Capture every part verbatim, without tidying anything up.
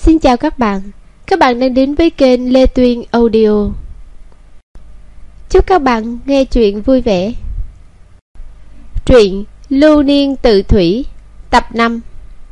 Xin chào các bạn. Các bạn đang đến với kênh Lê Tuyên Audio. Chúc các bạn nghe chuyện vui vẻ. Truyện Lưu Niên Tự Thủy, tập năm.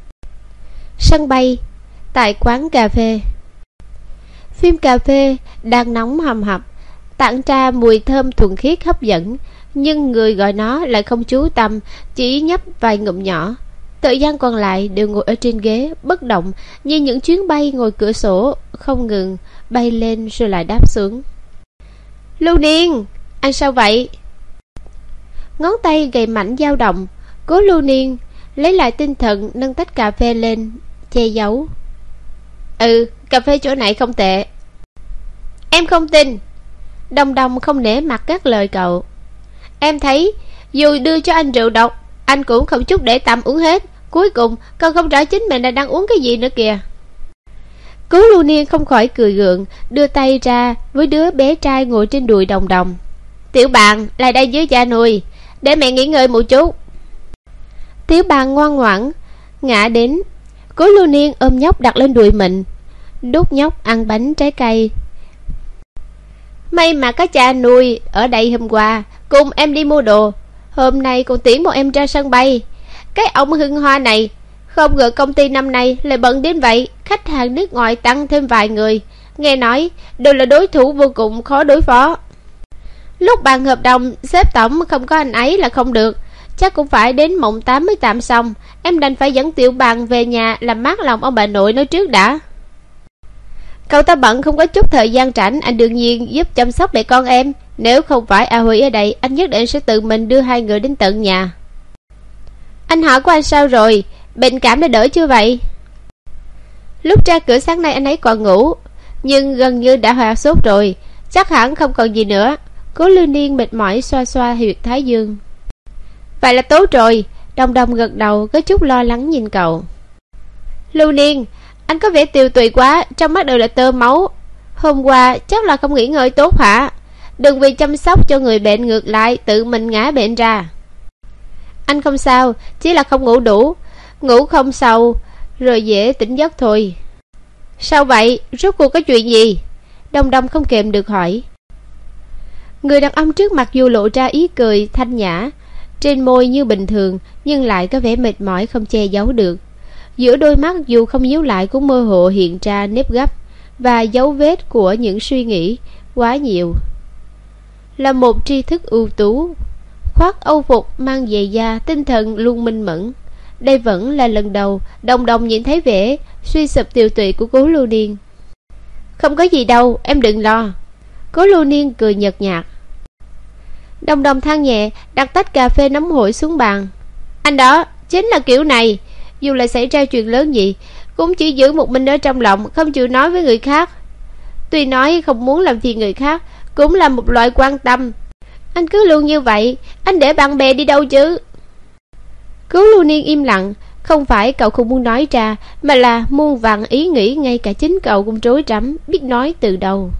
Sân bay. Tại quán cà phê. Phim cà phê đang nóng hầm hập, tản ra mùi thơm thuần khiết hấp dẫn, nhưng người gọi nó lại không chú tâm, chỉ nhấp vài ngụm nhỏ. Thời gian còn lại đều ngồi ở trên ghế bất động, như những chuyến bay ngồi cửa sổ không ngừng bay lên rồi lại đáp xuống. Lưu Niên, anh sao vậy? Ngón tay gầy mảnh dao động. Cố Lưu Niên lấy lại tinh thần, nâng tách cà phê lên che giấu. Ừ, cà phê chỗ này không tệ. Em không tin. Đồng Đồng không nể mặt các lời cậu. Em thấy dù đưa cho anh rượu độc, anh cũng không chút để tâm uống hết. Cuối cùng còn không rõ chính mình là đang uống cái gì nữa kìa. Cố Lưu Niên không khỏi cười gượng, đưa tay ra với đứa bé trai ngồi trên đùi Đồng Đồng. Tiểu Bạn, lại đây dưới cha nuôi, để mẹ nghỉ ngơi một chút. Tiểu Bạn ngoan ngoãn ngã đến. Cố Lưu Niên ôm nhóc đặt lên đùi mình, đút nhóc ăn bánh trái cây. May mà có cha nuôi ở đây hôm qua cùng em đi mua đồ, hôm nay còn tiễn một em ra sân bay. Cái ông Hưng Hoa này, không ngờ công ty năm nay lại bận đến vậy. Khách hàng nước ngoài tăng thêm vài người, nghe nói đều là đối thủ vô cùng khó đối phó. Lúc bàn hợp đồng, sếp tổng không có anh ấy là không được. Chắc cũng phải đến mộng tám mới tạm xong. Em đành phải dẫn Tiểu Bằng về nhà làm mát lòng ông bà nội nói trước đã. Cậu ta bận không có chút thời gian rảnh, anh đương nhiên giúp chăm sóc mẹ con em. Nếu không phải A Huy ở đây, anh nhất định sẽ tự mình đưa hai người đến tận nhà. Anh họ của anh sao rồi? Bệnh cảm đã đỡ chưa vậy? Lúc ra cửa sáng nay anh ấy còn ngủ, nhưng gần như đã hạ sốt rồi, chắc hẳn không còn gì nữa. Cố Lưu Niên mệt mỏi xoa xoa huyệt thái dương. Vậy là tốt rồi. Đồng Đồng gật đầu, có chút lo lắng nhìn cậu. Lưu Niên, anh có vẻ tiều tụy quá, trong mắt đều là tơ máu. Hôm qua chắc là không nghỉ ngơi tốt hả? Đừng vì chăm sóc cho người bệnh ngược lại tự mình ngã bệnh ra. Anh không sao, chỉ là không ngủ đủ. Ngủ không sâu rồi dễ tỉnh giấc thôi. Sao vậy? Rốt cuộc có chuyện gì? Đồng Đồng không kềm được hỏi. Người đàn ông trước mặt dù lộ ra ý cười thanh nhã, trên môi như bình thường, nhưng lại có vẻ mệt mỏi không che giấu được. Giữa đôi mắt dù không nhíu lại cũng mơ hồ hiện ra nếp gấp và dấu vết của những suy nghĩ quá nhiều. Là một tri thức ưu tú, khoác âu phục mang giày da, tinh thần luôn minh mẫn. Đây vẫn là lần đầu Đồng Đồng nhìn thấy vẻ suy sụp tiều tụy của Cố Lưu Niên. Không có gì đâu, em đừng lo. Cố Lưu Niên cười nhợt nhạt. Đồng Đồng than nhẹ, đặt tách cà phê nóng hổi xuống bàn. Anh đó chính là kiểu này, dù là xảy ra chuyện lớn gì cũng chỉ giữ một mình ở trong lòng, không chịu nói với người khác. Tuy nói không muốn làm phiền người khác cũng là một loại quan tâm. Anh cứ luôn như vậy, anh để bạn bè đi đâu chứ? Cố Lưu Niên im lặng. Không phải cậu không muốn nói ra, mà là muôn vàn ý nghĩ ngay cả chính cậu cũng rối rắm, biết nói từ đâu.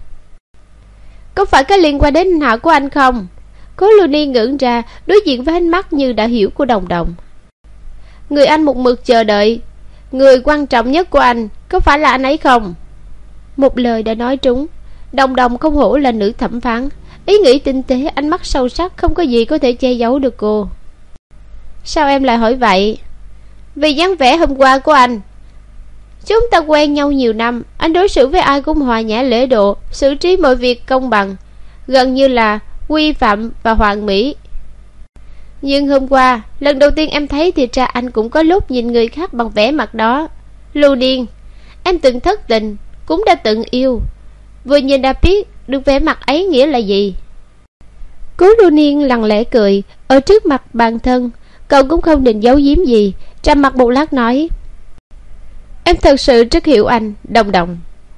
Có phải có liên quan đến anh họ của anh không? Cố Lưu Niên ngẩng ra, đối diện với ánh mắt như đã hiểu của Đồng Đồng. Người anh một mực chờ đợi, người quan trọng nhất của anh, có phải là anh ấy không? Một lời đã nói trúng. Đồng Đồng không hổ là nữ thẩm phán, ý nghĩ tinh tế, ánh mắt sâu sắc, không có gì có thể che giấu được cô. Sao em lại hỏi vậy? Vì dáng vẻ hôm qua của anh. Chúng ta quen nhau nhiều năm, anh đối xử với ai cũng hòa nhã lễ độ, xử trí mọi việc công bằng, gần như là quy phạm và hoàn mỹ. Nhưng hôm qua, lần đầu tiên em thấy thì ra anh cũng có lúc nhìn người khác bằng vẻ mặt đó. Lưu Niên, em từng thất tình, cũng đã từng yêu. Vừa nhìn đã biết được vẻ mặt ấy nghĩa là gì. Cố Lưu Niên lặng lẽ cười. Ở trước mặt bản thân, cậu cũng không định giấu giếm gì. Trầm mặt một lát nói, em thật sự rất hiểu anh, Đồng Đồng.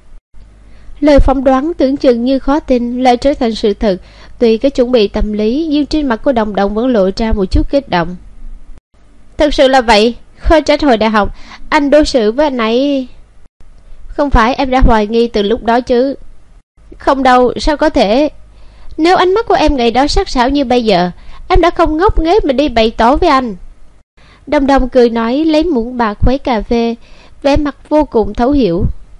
Lời phỏng đoán tưởng chừng như khó tin lại trở thành sự thật. Tuy có chuẩn bị tâm lý, nhưng trên mặt của Đồng Đồng vẫn lộ ra một chút kích động. Thật sự là vậy. Khó trách hồi đại học anh đối xử với anh ấy. Không phải em đã hoài nghi từ lúc đó chứ? Không đâu, sao có thể? Nếu ánh mắt của em ngày đó sắc sảo như bây giờ, em đã không ngốc nghếch mà đi bày tỏ với anh. Đồng Đồng cười nói, lấy muỗng bạc khuấy cà phê, vẻ mặt vô cùng thấu hiểu.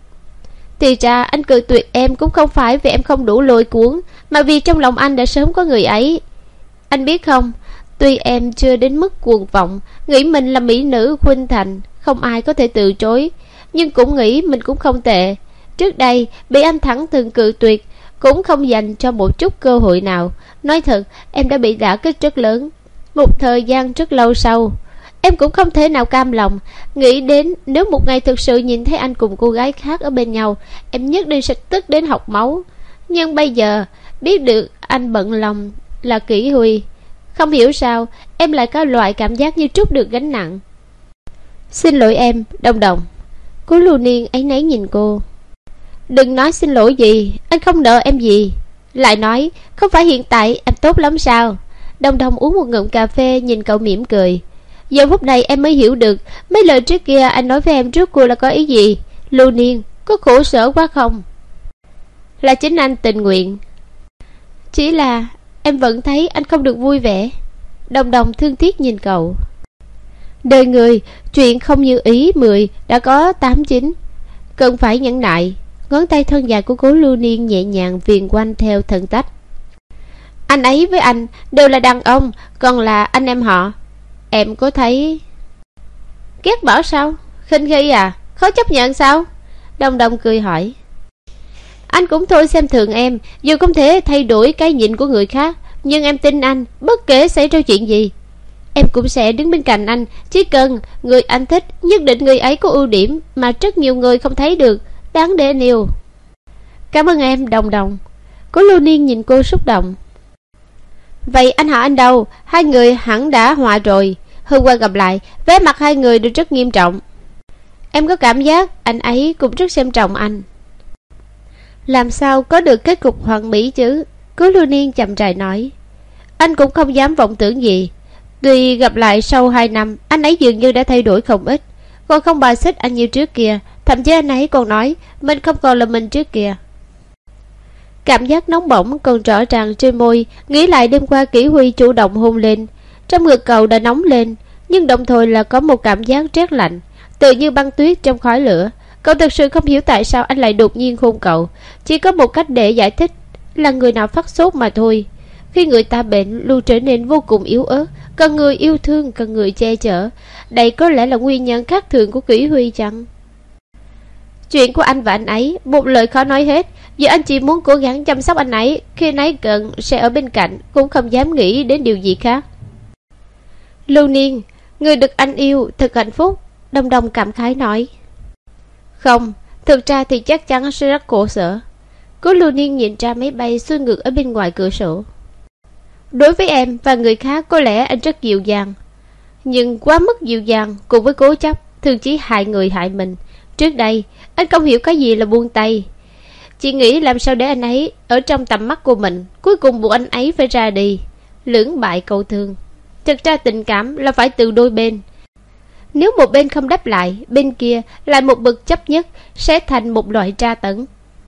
Thì ra anh cự tuyệt em cũng không phải vì em không đủ lôi cuốn, mà vì trong lòng anh đã sớm có người ấy. Anh biết không, tuy em chưa đến mức cuồng vọng, nghĩ mình là mỹ nữ khuynh thành, không ai có thể từ chối, nhưng cũng nghĩ mình cũng không tệ. Trước đây bị anh thẳng thừng cự tuyệt, cũng không dành cho một chút cơ hội nào. Nói thật, em đã bị đả kích rất lớn. Một thời gian rất lâu sau, em cũng không thể nào cam lòng, nghĩ đến nếu một ngày thực sự nhìn thấy anh cùng cô gái khác ở bên nhau, em nhất định sẽ tức đến học máu. Nhưng bây giờ biết được anh bận lòng là Kỷ Huy, không hiểu sao em lại có loại cảm giác như trút được gánh nặng. Xin lỗi em, Đồng Đồng. Cố Lưu Niên áy náy nhìn cô. Đừng nói xin lỗi gì, anh không nợ em gì. Lại nói, không phải hiện tại em tốt lắm sao? Đồng Đồng uống một ngụm cà phê, nhìn cậu mỉm cười. Giờ phút này em mới hiểu được mấy lời trước kia anh nói với em trước cô là có ý gì. Lưu Niên, có khổ sở quá không? Là chính anh tình nguyện. Chỉ là em vẫn thấy anh không được vui vẻ. Đồng Đồng thương tiếc nhìn cậu. Đời người, chuyện không như ý mười đã có tám chín, cần phải nhẫn nại. Ngón tay thân dài của Cố Lưu Niên nhẹ nhàng viền quanh theo thần tách. Anh ấy với anh đều là đàn ông, còn là anh em họ. Em có thấy ghét bỏ sao? Khinh khi à? Khó chấp nhận sao? Đồng Đồng cười hỏi. Anh cũng thôi xem thường em, dù không thể thay đổi cái nhìn của người khác, nhưng em tin anh, bất kể xảy ra chuyện gì, em cũng sẽ đứng bên cạnh anh. Chỉ cần người anh thích, nhất định người ấy có ưu điểm mà rất nhiều người không thấy được, đáng để anh yêu. Cảm ơn em, Đồng Đồng. Cố Lưu Niên nhìn cô xúc động. Vậy anh họ anh đâu? Hai người hẳn đã hòa rồi. Hôm qua gặp lại, vẻ mặt hai người đều rất nghiêm trọng. Em có cảm giác anh ấy cũng rất xem trọng anh. Làm sao có được kết cục hoàn mỹ chứ? Cố Lưu Niên chậm rãi nói. Anh cũng không dám vọng tưởng gì. Tuy gặp lại sau hai năm, anh ấy dường như đã thay đổi không ít, còn không bài xích anh như trước kia. Thậm chí anh ấy còn nói mình không còn là mình trước kia. Cảm giác nóng bỏng còn rõ ràng trên môi. Nghĩ lại đêm qua Kỷ Huy chủ động hôn lên, trong ngực cậu đã nóng lên, nhưng đồng thời là có một cảm giác rét lạnh, tự như băng tuyết trong khói lửa. Cậu thật sự không hiểu tại sao anh lại đột nhiên hôn cậu. Chỉ có một cách để giải thích, là người nào phát sốt mà thôi. Khi người ta bệnh luôn trở nên vô cùng yếu ớt, cần người yêu thương, cần người che chở. Đây có lẽ là nguyên nhân khác thường của Kỷ Huy chăng? Chuyện của anh và anh ấy, một lời khó nói hết. Giờ anh chỉ muốn cố gắng chăm sóc anh ấy, khi anh ấy cần sẽ ở bên cạnh, cũng không dám nghĩ đến điều gì khác. Lưu Niên, người được anh yêu thật hạnh phúc. Đồng Đồng cảm khái nói. Không, thực ra thì chắc chắn sẽ rất khổ sở. Cố Lưu Niên nhìn ra máy bay xuôi ngược ở bên ngoài cửa sổ. Đối với em và người khác có lẽ anh rất dịu dàng, nhưng quá mức dịu dàng cùng với cố chấp thường chỉ hại người hại mình. Trước đây anh không hiểu cái gì là buông tay, chỉ nghĩ làm sao để anh ấy ở trong tầm mắt của mình. Cuối cùng buộc anh ấy phải ra đi, lưỡng bại câu thương. Thực ra tình cảm là phải từ đôi bên. Nếu một bên không đáp lại, bên kia lại một bực chấp nhất, sẽ thành một loại tra tấn.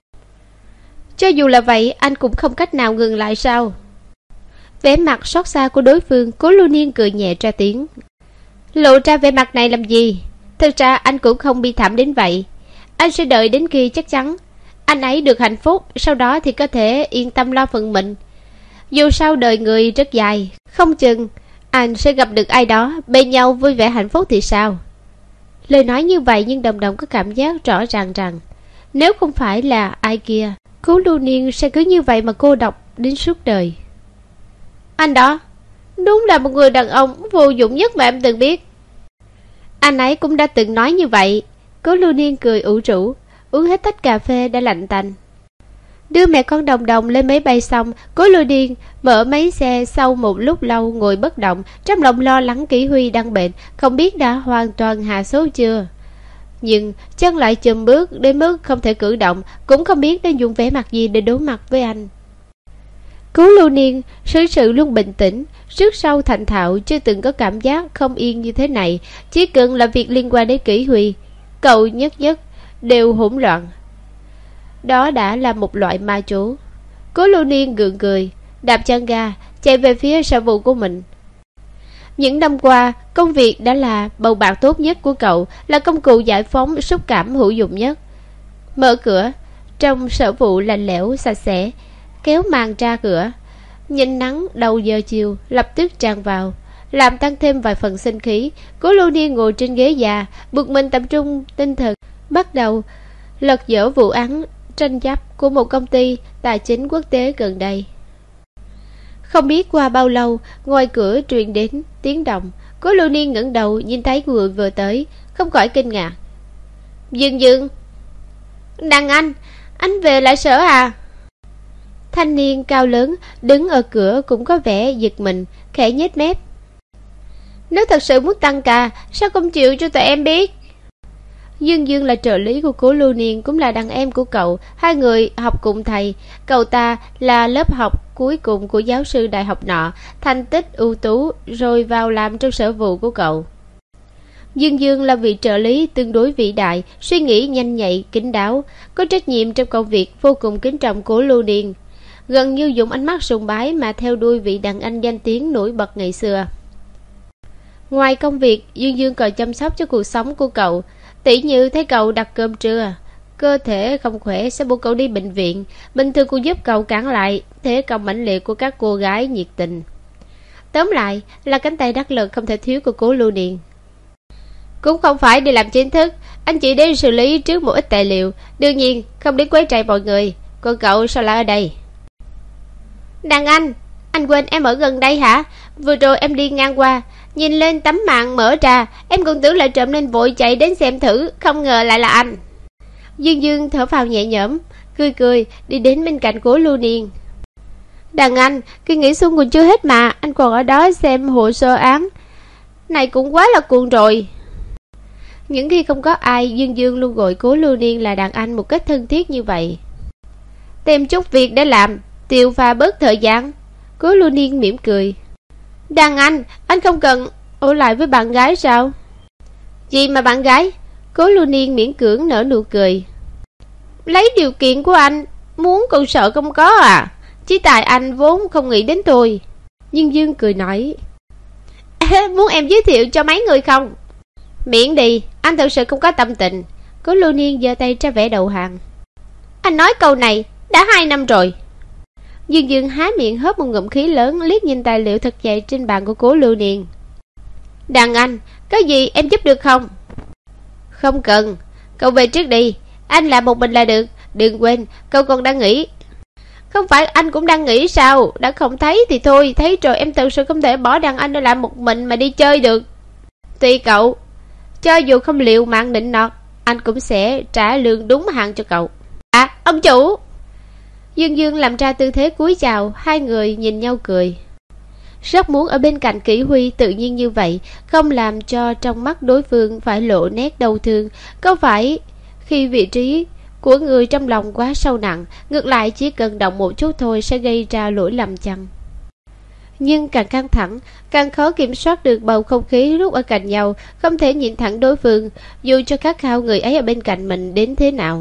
Cho dù là vậy, anh cũng không cách nào ngừng lại sao? Vẻ mặt xót xa của đối phương, Cố Lưu Niên cười nhẹ ra tiếng. Lộ ra vẻ mặt này làm gì? Thực ra anh cũng không bi thảm đến vậy. Anh sẽ đợi đến khi chắc chắn anh ấy được hạnh phúc, sau đó thì có thể yên tâm lo phần mình. Dù sao đời người rất dài, không chừng anh sẽ gặp được ai đó bên nhau vui vẻ hạnh phúc thì sao? Lời nói như vậy nhưng Đồng Đồng có cảm giác rõ ràng rằng nếu không phải là ai kia, Cố Lưu Niên sẽ cứ như vậy mà cô độc đến suốt đời. Anh đó đúng là một người đàn ông vô dụng nhất mà em từng biết. Anh ấy cũng đã từng nói như vậy. Cố Lưu Niên cười ủ rũ, uống hết tách cà phê đã lạnh tành. Đưa mẹ con Đồng Đồng lên máy bay xong, Cố Lưu Niên mở máy xe. Sau một lúc lâu ngồi bất động, trong lòng lo lắng Kỷ Huy đang bệnh, không biết đã hoàn toàn hạ số chưa. Nhưng chân lại chùm bước đến mức không thể cử động, cũng không biết nên dùng vẻ mặt gì để đối mặt với anh. Cố Lưu Niên xử sự luôn bình tĩnh, trước sau thành thạo, chưa từng có cảm giác không yên như thế này. Chỉ cần là việc liên quan đến Kỷ Huy, cậu nhất nhất đều hỗn loạn. Đó đã là một loại ma chú. Cố Lưu Niên gượng cười, đạp chân ga, chạy về phía sở vụ của mình. Những năm qua, công việc đã là bầu bạn tốt nhất của cậu, là công cụ giải phóng xúc cảm hữu dụng nhất. Mở cửa, Trong sở vụ lạnh lẽo sạch sẽ, kéo màn ra cửa. Nhìn nắng đầu giờ chiều lập tức tràn vào, làm tăng thêm vài phần sinh khí. Cố Lưu Niên ngồi trên ghế già, buộc mình tập trung tinh thần, bắt đầu lật dở vụ án tranh chấp của một công ty tài chính quốc tế gần đây. Không biết qua bao lâu, ngoài cửa truyền đến tiếng động. Cố Lưu Niên ngẩng đầu nhìn thấy người vừa tới, không khỏi kinh ngạc. Dương Dương, Đàn Anh, anh về lại sở à? Thanh niên cao lớn đứng ở cửa cũng có vẻ giật mình, khẽ nhếch mép. Nếu thật sự muốn tăng ca, sao không chịu cho tụi em biết? Dương Dương là trợ lý của Cố Lưu Niên, cũng là đàn em của cậu. Hai người học cùng thầy. Cậu ta là lớp học cuối cùng của giáo sư đại học nọ, thành tích ưu tú, rồi vào làm trong sở vụ của cậu. Dương Dương là vị trợ lý tương đối vĩ đại, suy nghĩ nhanh nhạy, kín đáo, có trách nhiệm trong công việc, vô cùng kính trọng Cố Lưu Niên, gần như dùng ánh mắt sùng bái mà theo đuôi vị đàn anh danh tiếng nổi bật ngày xưa. Ngoài công việc, Dương Dương còn chăm sóc cho cuộc sống của cậu. Tỷ như thấy cậu đặt cơm trưa, cơ thể không khỏe sẽ buộc cậu đi bệnh viện, bình thường cũng giúp cậu cản lại thế công mãnh liệt của các cô gái nhiệt tình. Tóm lại là cánh tay đắc lực không thể thiếu của Cố Lưu Niên. Cũng không phải đi làm chính thức, anh chỉ đến xử lý trước một ít tài liệu, đương nhiên không đến quấy rầy mọi người. Còn cậu sao lại ở đây? Đàn anh, anh quên em ở gần đây hả? Vừa rồi em đi ngang qua, nhìn lên tấm màn mở ra, em còn tưởng là trộm nên vội chạy đến xem thử, không ngờ lại là anh. Dương Dương thở phào nhẹ nhõm, cười cười đi đến bên cạnh Cố Lưu Niên. Đàn anh, kỳ nghỉ xuân còn chưa hết mà, anh còn ở đó xem hồ sơ án này cũng quá là cuồng rồi. Những khi không có ai, Dương Dương luôn gọi Cố Lưu Niên là đàn anh một cách thân thiết như vậy. Tìm chút việc để làm, tiêu pha bớt thời gian. Cố Lưu Niên mỉm cười. Đàn anh, anh không cần ở lại với bạn gái sao? Gì mà bạn gái? Cố Lưu Niên miễn cưỡng nở nụ cười. Lấy điều kiện của anh, muốn còn sợ không có à? Chỉ tại anh vốn không nghĩ đến tôi. Dương Dương cười nói. Muốn em giới thiệu cho mấy người không? Miễn đi, anh thật sự không có tâm tình. Cố Lưu Niên giơ tay ra vẻ đầu hàng. Anh nói câu này đã hai năm rồi. Dương Dương há miệng hớp một ngụm khí lớn, liếc nhìn tài liệu thật dày trên bàn của Cố Lưu Niên. Đàn anh, có gì em giúp được không? Không cần, cậu về trước đi, anh làm một mình là được. Đừng quên, cậu còn đang nghỉ. Không phải anh cũng đang nghỉ sao? Đã không thấy thì thôi, thấy rồi em thật sự không thể bỏ đàn anh để làm một mình mà đi chơi được. Tùy cậu, cho dù không liệu mạng nịnh nọt, anh cũng sẽ trả lương đúng hạn cho cậu. À, ông chủ! Dương Dương làm ra tư thế cúi chào, hai người nhìn nhau cười. Rất muốn ở bên cạnh Kỷ Huy tự nhiên như vậy, không làm cho trong mắt đối phương phải lộ nét đau thương. Có phải khi vị trí của người trong lòng quá sâu nặng, ngược lại chỉ cần động một chút thôi sẽ gây ra lỗi lầm chăng? Nhưng càng căng thẳng, càng khó kiểm soát được bầu không khí lúc ở cạnh nhau, không thể nhìn thẳng đối phương, dù cho khát khao người ấy ở bên cạnh mình đến thế nào.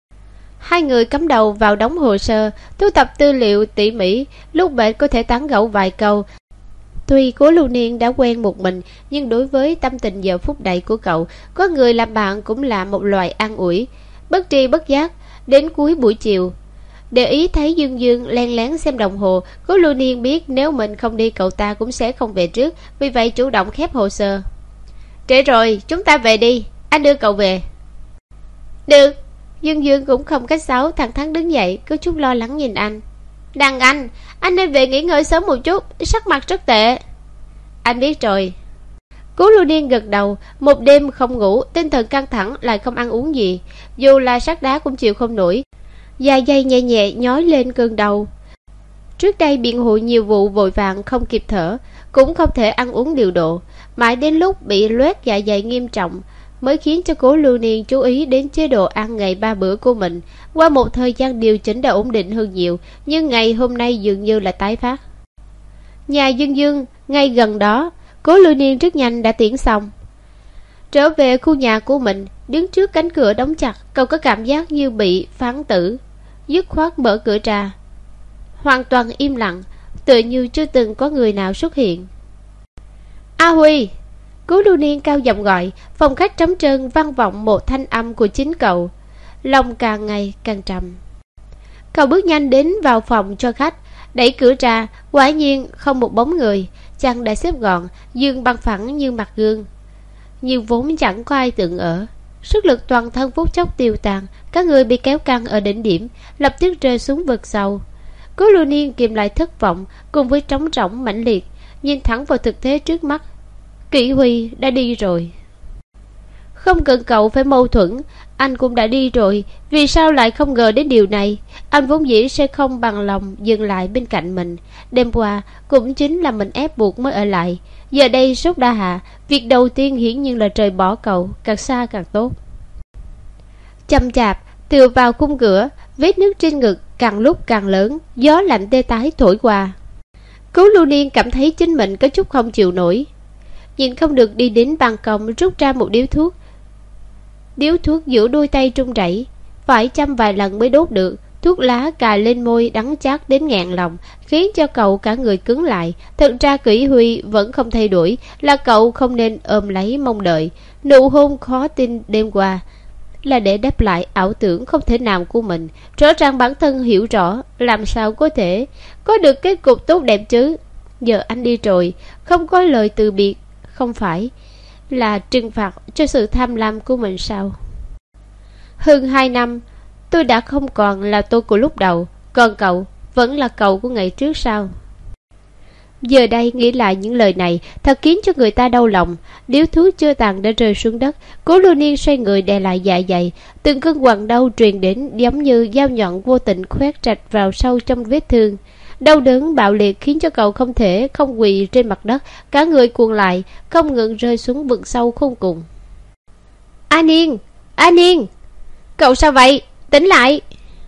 Hai người cắm đầu vào đống hồ sơ, thu thập tư liệu tỉ mỉ, lúc bệnh có thể tán gẫu vài câu. Tuy Cố Lưu Niên đã quen một mình, nhưng đối với tâm tình giờ phút này của cậu, có người làm bạn cũng là một loại an ủi. Bất tri bất giác, đến cuối buổi chiều, để ý thấy Dương Dương len lén xem đồng hồ, Cố Lưu Niên biết nếu mình không đi cậu ta cũng sẽ không về trước, vì vậy chủ động khép hồ sơ. Trễ rồi, chúng ta về đi, anh đưa cậu về. Được. Dương Dương cũng không cách sáo, thẳng thắn đứng dậy, có chút lo lắng nhìn anh. Đàn anh, anh nên về nghỉ ngơi sớm một chút, sắc mặt rất tệ. Anh biết rồi. Cố Lưu Niên gật đầu. Một đêm không ngủ, tinh thần căng thẳng, lại không ăn uống gì, dù là sắt đá cũng chịu không nổi. Dài dây nhẹ nhẹ nhói lên cơn đau. Trước đây biện hộ nhiều vụ vội vàng không kịp thở, cũng không thể ăn uống điều độ, mãi đến lúc bị loét dạ dày nghiêm trọng mới khiến cho Cố Lưu Niên chú ý đến chế độ ăn ngày ba bữa của mình. Qua một thời gian điều chỉnh đã ổn định hơn nhiều, nhưng ngày hôm nay dường như là tái phát. Nhà Dương Dương ngay gần đó, Cố Lưu Niên rất nhanh đã tiễn xong. Trở về khu nhà của mình, đứng trước cánh cửa đóng chặt, cậu có cảm giác như bị phán tử, dứt khoát mở cửa ra. Hoàn toàn im lặng, tựa như chưa từng có người nào xuất hiện. A Huy! Cố Lưu Niên cao giọng gọi. Phòng khách trống trơn vang vọng một thanh âm của chính cậu. lòng càng ngày càng trầm. Cậu bước nhanh đến vào phòng cho khách, đẩy cửa ra, quả nhiên không một bóng người, chăn đã xếp gọn, giường bằng phẳng như mặt gương, nhưng vốn chẳng có ai từng ở. Sức lực toàn thân phút chốc tiêu tàn, các người bị kéo căng ở đỉnh điểm, lập tức rơi xuống vực sâu. Cố Lưu Niên kìm lại thất vọng cùng với trống rỗng mãnh liệt, nhìn thẳng vào thực tế trước mắt. Kỷ Huy đã đi rồi. Không cần cậu phải mâu thuẫn, anh cũng đã đi rồi, vì sao lại không ngờ đến điều này? Anh vốn dĩ sẽ không bằng lòng dừng lại bên cạnh mình. Đêm qua cũng chính là mình ép buộc mới ở lại. Giờ đây sốt đã hạ, việc đầu tiên hiển nhiên là rời bỏ cậu, càng xa càng tốt. Chậm chạp tựa vào khung cửa, vết nước trên ngực càng lúc càng lớn, gió lạnh tê tái thổi qua. Cố Lưu Niên cảm thấy chính mình có chút không chịu nổi, nhìn không được đi đến ban công, rút ra một điếu thuốc. Điếu thuốc giữa đôi tay trung rẩy, phải chăm vài lần mới đốt được. Thuốc lá cài lên môi đắng chát đến nghẹn lòng, khiến cho cậu cả người cứng lại. Thật ra Kỷ Huy vẫn không thay đổi, là cậu không nên ôm lấy mong đợi. Nụ hôn khó tin đêm qua là để đáp lại ảo tưởng không thể nào của mình. Rõ ràng bản thân hiểu rõ, làm sao có thể có được kết cục tốt đẹp chứ. Giờ anh đi rồi, không có lời từ biệt, không phải là trừng phạt cho sự tham lam của mình sao? Hơn hai năm, tôi đã không còn là tôi của lúc đầu, còn cậu vẫn là cậu của ngày trước sao? Giờ đây nghĩ lại những lời này thật khiến cho người ta đau lòng. Điếu thuốc chưa tàn đã rơi xuống đất. Cố Lưu Niên xoay người đè lại dạ dày, từng cơn quặn đau truyền đến giống như dao nhọn vô tình khoét rạch vào sâu trong vết thương. Đau đớn bạo liệt khiến cho cậu không thể không quỳ trên mặt đất, cả người cuộn lại, không ngừng rơi xuống vực sâu khôn cùng. A Niên, A Niên, cậu sao vậy? Tỉnh lại!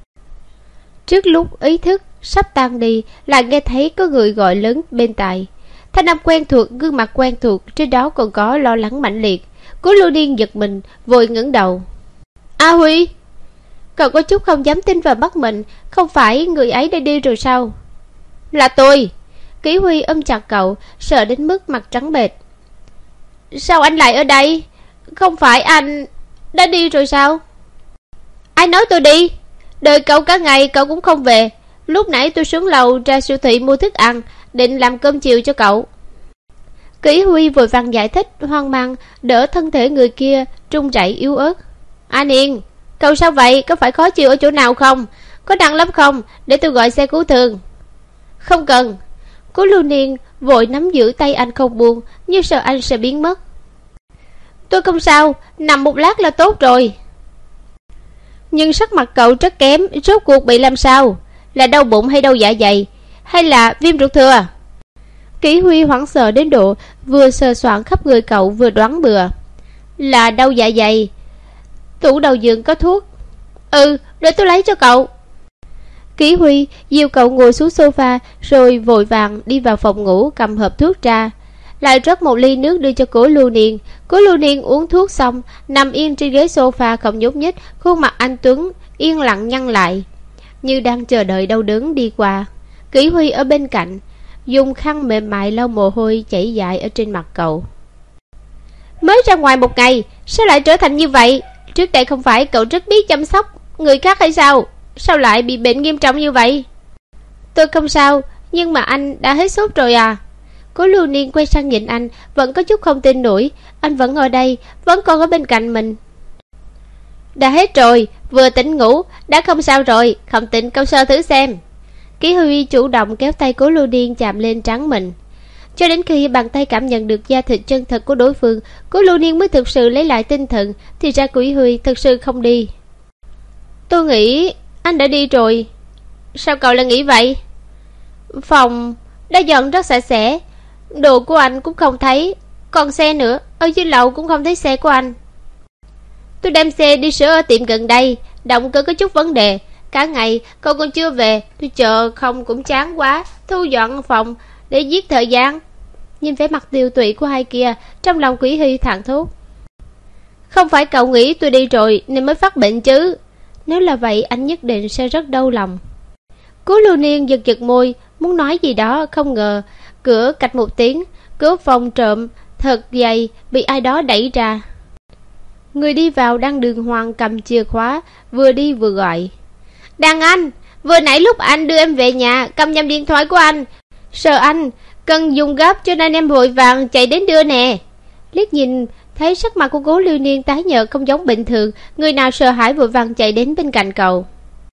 Trước lúc ý thức sắp tan đi, lại nghe thấy có người gọi lớn bên tai. Thanh âm quen thuộc, gương mặt quen thuộc, trên đó còn có lo lắng mãnh liệt. Cố Lưu Niên giật mình, vội ngẩng đầu. A Huy! Cậu có chút không dám tin vào mắt mình, không phải người ấy đã đi rồi sao? Là tôi! Kỷ Huy ôm chặt cậu, sợ đến mức mặt trắng bệch. Sao anh lại ở đây? Không phải anh đã đi rồi sao? Ai nói tôi đi? Đợi cậu cả ngày cậu cũng không về. Lúc nãy tôi xuống lầu ra siêu thị mua thức ăn, định làm cơm chiều cho cậu. Kỷ Huy vội vàng giải thích, hoang mang đỡ thân thể người kia trung rẩy yếu ớt. A Niên, cậu sao vậy? Có phải khó chịu ở chỗ nào không? Có nặng lắm không? Để tôi gọi xe cứu thương. Không cần. Cố Lưu Niên vội nắm giữ tay anh không buông, như sợ anh sẽ biến mất. Tôi không sao, nằm một lát là tốt rồi. Nhưng sắc mặt cậu rất kém, rốt cuộc bị làm sao? Là đau bụng hay đau dạ dày? Hay là viêm ruột thừa? Kỷ Huy hoảng sợ đến độ vừa sờ soạn khắp người cậu vừa đoán bừa. Là đau dạ dày. Tủ đầu giường có thuốc. Ừ, để tôi lấy cho cậu. Kỷ Huy dìu cậu ngồi xuống sofa, rồi vội vàng đi vào phòng ngủ cầm hộp thuốc ra, lại rót một ly nước đưa cho Cố Lưu Niên. Cố Lưu Niên uống thuốc xong, nằm yên trên ghế sofa không nhúc nhích, khuôn mặt anh tuấn yên lặng nhăn lại, như đang chờ đợi đau đớn đi qua. Kỷ Huy ở bên cạnh, dùng khăn mềm mại lau mồ hôi chảy dài ở trên mặt cậu. Mới ra ngoài một ngày, sao lại trở thành như vậy? Trước đây không phải cậu rất biết chăm sóc người khác hay sao? Sao lại bị bệnh nghiêm trọng như vậy? Tôi không sao, nhưng mà anh đã hết sốt rồi à? Cố Lưu Niên quay sang nhìn anh, vẫn có chút không tin nổi. Anh vẫn ở đây, vẫn còn ở bên cạnh mình. Đã hết rồi, vừa tỉnh ngủ, đã không sao rồi. Không tin cậu sơ thử xem. Kỷ Huy chủ động kéo tay Cố Lưu Niên chạm lên trán mình. Cho đến khi bàn tay cảm nhận được da thịt chân thật của đối phương, Cố Lưu Niên mới thực sự lấy lại tinh thần. Thì ra Kỷ Huy thực sự không đi. Tôi nghĩ anh đã đi rồi. Sao cậu lại nghĩ vậy? Phòng đã dọn rất sạch sẽ, đồ của anh cũng không thấy, còn xe nữa, ở dưới lầu cũng không thấy xe của anh. Tôi đem xe đi sửa ở tiệm gần đây, động cơ có chút vấn đề. Cả ngày cậu còn chưa về, tôi chờ không cũng chán quá, thu dọn phòng để giết thời gian. Nhìn vẻ mặt tiêu tụy của hai kia, trong lòng Kỷ Huy thẳng thốt. Không phải cậu nghĩ tôi đi rồi nên mới phát bệnh chứ? Nếu là vậy anh nhất định sẽ rất đau lòng. Cố Lưu Niên giật giật môi, muốn nói gì đó, không ngờ cửa cạch một tiếng, cửa phòng trộm thật dày bị ai đó đẩy ra. Người đi vào đang đường hoàng cầm chìa khóa, vừa đi vừa gọi: Đàn Anh, vừa nãy lúc anh đưa em về nhà, cầm nhầm điện thoại của anh, sợ anh cần dùng gấp cho nên em vội vàng chạy đến đưa nè. Liếc nhìn thấy sắc mặt của Cố Lưu Niên tái nhợt không giống bình thường, người nào sợ hãi vội vàng chạy đến bên cạnh cậu.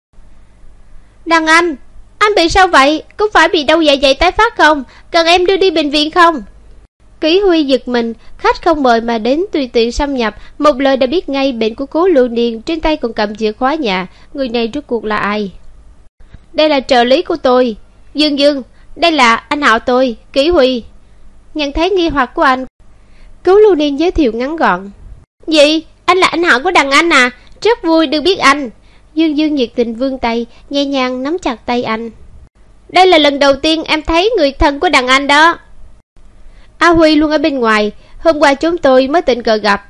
Đàn Anh, anh bị sao vậy? Có phải bị đau dạ dày tái phát không? Cần em đưa đi bệnh viện không? Kỷ Huy giật mình, khách không mời mà đến tùy tiện xâm nhập, một lời đã biết ngay bệnh của Cố Lưu Niên, trên tay còn cầm chìa khóa nhà. Người này rốt cuộc là ai? Đây là trợ lý của tôi, Dương Dương. Đây là anh họ tôi, Kỷ Huy. Nhận thấy nghi hoặc của anh, Cố Lưu Niên giới thiệu ngắn gọn. Gì? Anh là anh họ của Đàn Anh à? Rất vui được biết anh. Dương Dương nhiệt tình vươn tay, nhẹ nhàng nắm chặt tay anh. Đây là lần đầu tiên em thấy người thân của Đàn Anh đó. A Huy luôn ở bên ngoài, hôm qua chúng tôi mới tình cờ gặp.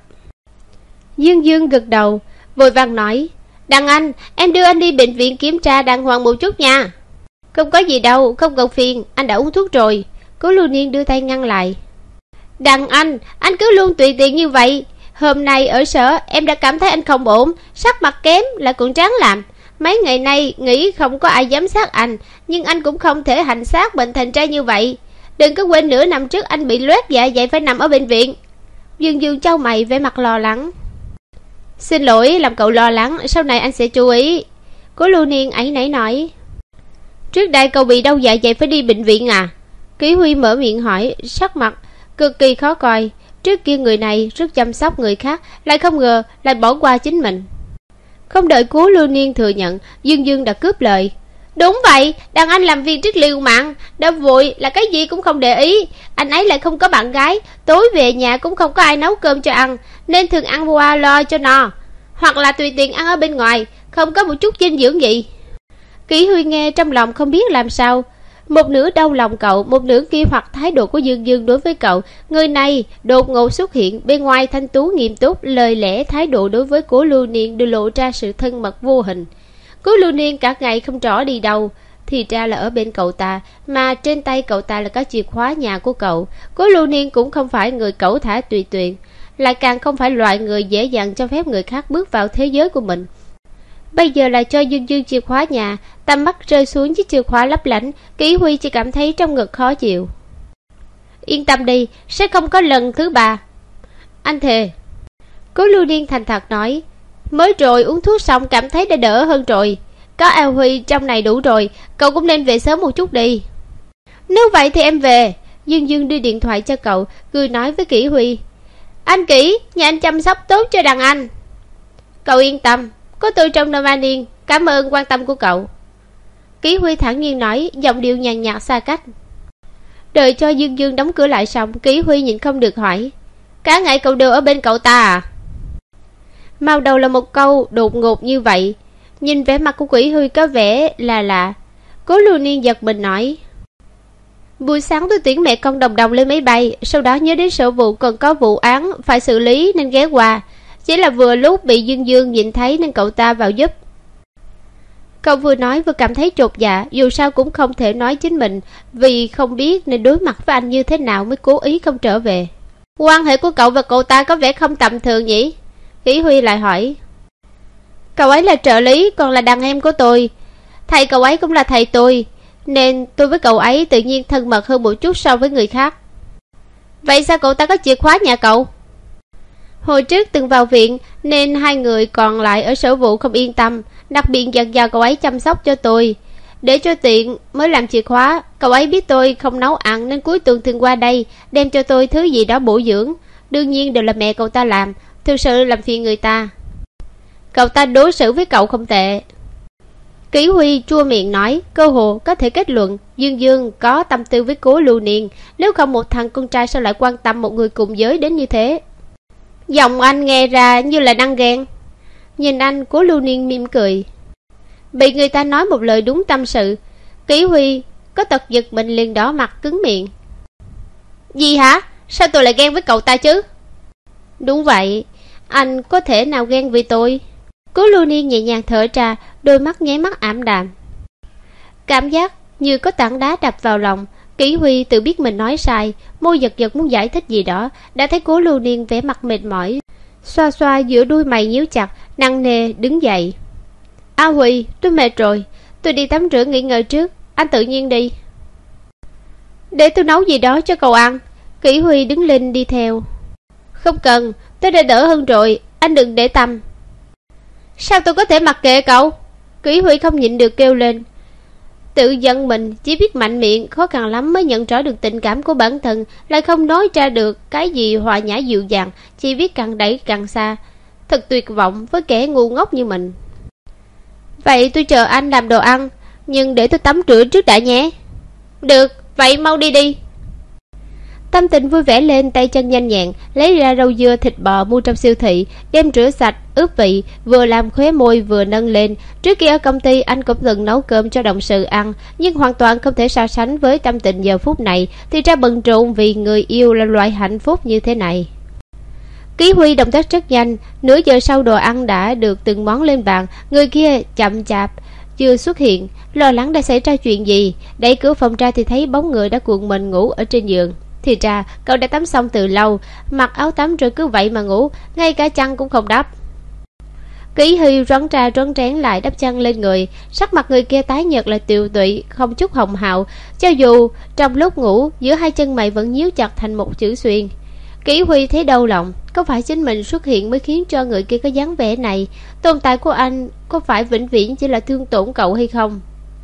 Dương Dương gật đầu, vội vàng nói: Đàn Anh, em đưa anh đi bệnh viện kiểm tra đàng hoàng một chút nha. Không có gì đâu, không cần phiền, anh đã uống thuốc rồi. Cố Lưu Niên đưa tay ngăn lại. Đàn Anh, anh cứ luôn tùy tiện như vậy. Hôm nay ở sở em đã cảm thấy anh không ổn, sắc mặt kém lại còn tráng làm. Mấy ngày nay nghĩ không có ai giám sát anh, nhưng anh cũng không thể hành xác bệnh thành ra như vậy. Đừng có quên nửa năm trước anh bị loét dạ dày phải nằm ở bệnh viện. Dương Dương chau mày vẻ mặt lo lắng. Xin lỗi làm cậu lo lắng, sau này anh sẽ chú ý. Cố Lưu Niên áy náy nói. Trước đây cậu bị đau dạ dày phải đi bệnh viện à? Kỷ Huy mở miệng hỏi, sắc mặt cực kỳ khó coi. Trước kia người này rất chăm sóc người khác, lại không ngờ lại bỏ qua chính mình. Không đợi Cố Lưu Niên thừa nhận, Dương Dương đã cướp lời. Đúng vậy, Đàn Anh làm việc rất liều mạng, đã vội là cái gì cũng không để ý. Anh ấy lại không có bạn gái, tối về nhà cũng không có ai nấu cơm cho ăn, nên thường ăn qua lo cho no, hoặc là tùy tiện ăn ở bên ngoài, không có một chút dinh dưỡng gì. Kỷ Huy nghe trong lòng không biết làm sao, một nửa đau lòng cậu, một nửa nghi hoặc thái độ của Dương Dương đối với cậu. Người này đột ngột xuất hiện, bên ngoài thanh tú nghiêm túc, lời lẽ thái độ đối với Cố Lưu Niên đều lộ ra sự thân mật vô hình. Cố Lưu Niên cả ngày không rõ đi đâu, thì ra là ở bên cậu ta, mà trên tay cậu ta là có chìa khóa nhà của cậu. Cố Lưu Niên cũng không phải người cẩu thả tùy tiện, lại càng không phải loại người dễ dàng cho phép người khác bước vào thế giới của mình. Bây giờ là cho Dương Dương chìa khóa nhà, tầm mắt rơi xuống chiếc chìa khóa lấp lánh. Kỷ Huy chỉ cảm thấy trong ngực khó chịu. Yên tâm đi, sẽ không có lần thứ ba, anh thề. Cố Lưu Niên thành thật nói. Mới rồi uống thuốc xong cảm thấy đã đỡ hơn rồi. Có A Huy trong này đủ rồi, cậu cũng nên về sớm một chút đi. Nếu vậy thì em về. Dương Dương đưa điện thoại cho cậu, cười nói với Kỷ Huy. Anh Kỷ, nhà anh chăm sóc tốt cho Đàn Anh. Cậu yên tâm, có tôi trong năm an yên, cảm ơn quan tâm của cậu. Kỷ Huy thản nhiên nói, giọng điệu nhàn nhạt xa cách. Đợi cho Dương Dương đóng cửa lại xong, Kỷ Huy nhịn không được hỏi. Cả ngày cậu đều ở bên cậu ta à? Màu đầu là một câu đột ngột như vậy. Nhìn vẻ mặt của Kỷ Huy có vẻ là lạ. Cố Lưu Niên giật mình nói. Buổi sáng tôi tiễn mẹ con đồng đồng lên máy bay, sau đó nhớ đến sở vụ còn có vụ án phải xử lý nên ghé qua. Chỉ là vừa lúc bị Dương Dương nhìn thấy nên cậu ta vào giúp. Cậu vừa nói vừa cảm thấy chột dạ, dù sao cũng không thể nói chính mình, vì không biết nên đối mặt với anh như thế nào mới cố ý không trở về. Quan hệ của cậu và cậu ta có vẻ không tầm thường nhỉ? Kỷ Huy lại hỏi. Cậu ấy là trợ lý, còn là đàn em của tôi. Thầy cậu ấy cũng là thầy tôi, nên tôi với cậu ấy tự nhiên thân mật hơn một chút so với người khác. Vậy sao cậu ta có chìa khóa nhà cậu? Hồi trước từng vào viện nên hai người còn lại ở sở vụ không yên tâm, đặc biệt dặn dò cậu ấy chăm sóc cho tôi, để cho tiện mới làm chìa khóa. Cậu ấy biết tôi không nấu ăn nên cuối tuần thường qua đây đem cho tôi thứ gì đó bổ dưỡng. Đương nhiên đều là mẹ cậu ta làm, thực sự làm phiền người ta. Cậu ta đối xử với cậu không tệ. Kỷ Huy chua miệng nói, cơ hồ có thể kết luận Dương Dương có tâm tư với Cố Lưu Niên, nếu không một thằng con trai sao lại quan tâm một người cùng giới đến như thế. Giọng anh nghe ra như là đang ghen. Nhìn anh, Cố Lưu Niên mỉm cười. Bị người ta nói một lời đúng tâm sự, Kỷ Huy có tật giật mình liền đỏ mặt cứng miệng. Gì hả? Sao tôi lại ghen với cậu ta chứ? Đúng vậy, anh có thể nào ghen vì tôi? Cố Lưu Niên nhẹ nhàng thở ra, đôi mắt nháy mắt ảm đạm. Cảm giác như có tảng đá đập vào lòng. Kỷ Huy tự biết mình nói sai, môi giật giật muốn giải thích gì đó, đã thấy Cố Lưu Niên vẻ mặt mệt mỏi, xoa xoa giữa đuôi mày nhíu chặt, nặng nề đứng dậy. A Huy, tôi mệt rồi, tôi đi tắm rửa nghỉ ngơi trước, anh tự nhiên đi. Để tôi nấu gì đó cho cậu ăn. Kỷ Huy đứng lên đi theo. Không cần, tôi đã đỡ hơn rồi, anh đừng để tâm. Sao tôi có thể mặc kệ cậu? Kỷ Huy không nhịn được kêu lên. Tự giận mình, chỉ biết mạnh miệng, khó khăn lắm mới nhận rõ được tình cảm của bản thân, lại không nói ra được cái gì hòa nhã dịu dàng, chỉ biết càng đẩy càng xa. Thật tuyệt vọng với kẻ ngu ngốc như mình. Vậy tôi chờ anh làm đồ ăn, nhưng để tôi tắm rửa trước đã nhé. Được, vậy mau đi đi. Tâm tình vui vẻ lên, tay chân nhanh nhẹn lấy ra rau dưa thịt bò mua trong siêu thị, đem rửa sạch ướp vị, vừa làm khóe môi vừa nâng lên. Trước kia ở công ty anh cũng từng nấu cơm cho đồng sự ăn, nhưng hoàn toàn không thể so sánh với tâm tình giờ phút này. Thì ra bận rộn vì người yêu là loại hạnh phúc như thế này. Ký Huy động tác rất nhanh, nửa giờ sau đồ ăn đã được từng món lên bàn. Người kia chậm chạp chưa xuất hiện, lo lắng đã xảy ra chuyện gì. Đẩy cửa phòng ra thì thấy bóng người đã cuộn mình ngủ ở trên giường. Thì ra cậu đã tắm xong từ lâu, mặc áo tắm rồi cứ vậy mà ngủ, ngay cả chăn cũng không đắp. Kỷ Huy rón ra rón rén lại đắp chăn lên người. Sắc mặt người kia tái nhợt lại tiều tụy, không chút hồng hào. Cho dù trong lúc ngủ, giữa hai chân mày vẫn nhíu chặt thành một chữ xuyên. Kỷ Huy thấy đau lòng. Có phải chính mình xuất hiện mới khiến cho người kia có dáng vẻ này? Tồn tại của anh có phải vĩnh viễn chỉ là thương tổn cậu hay không?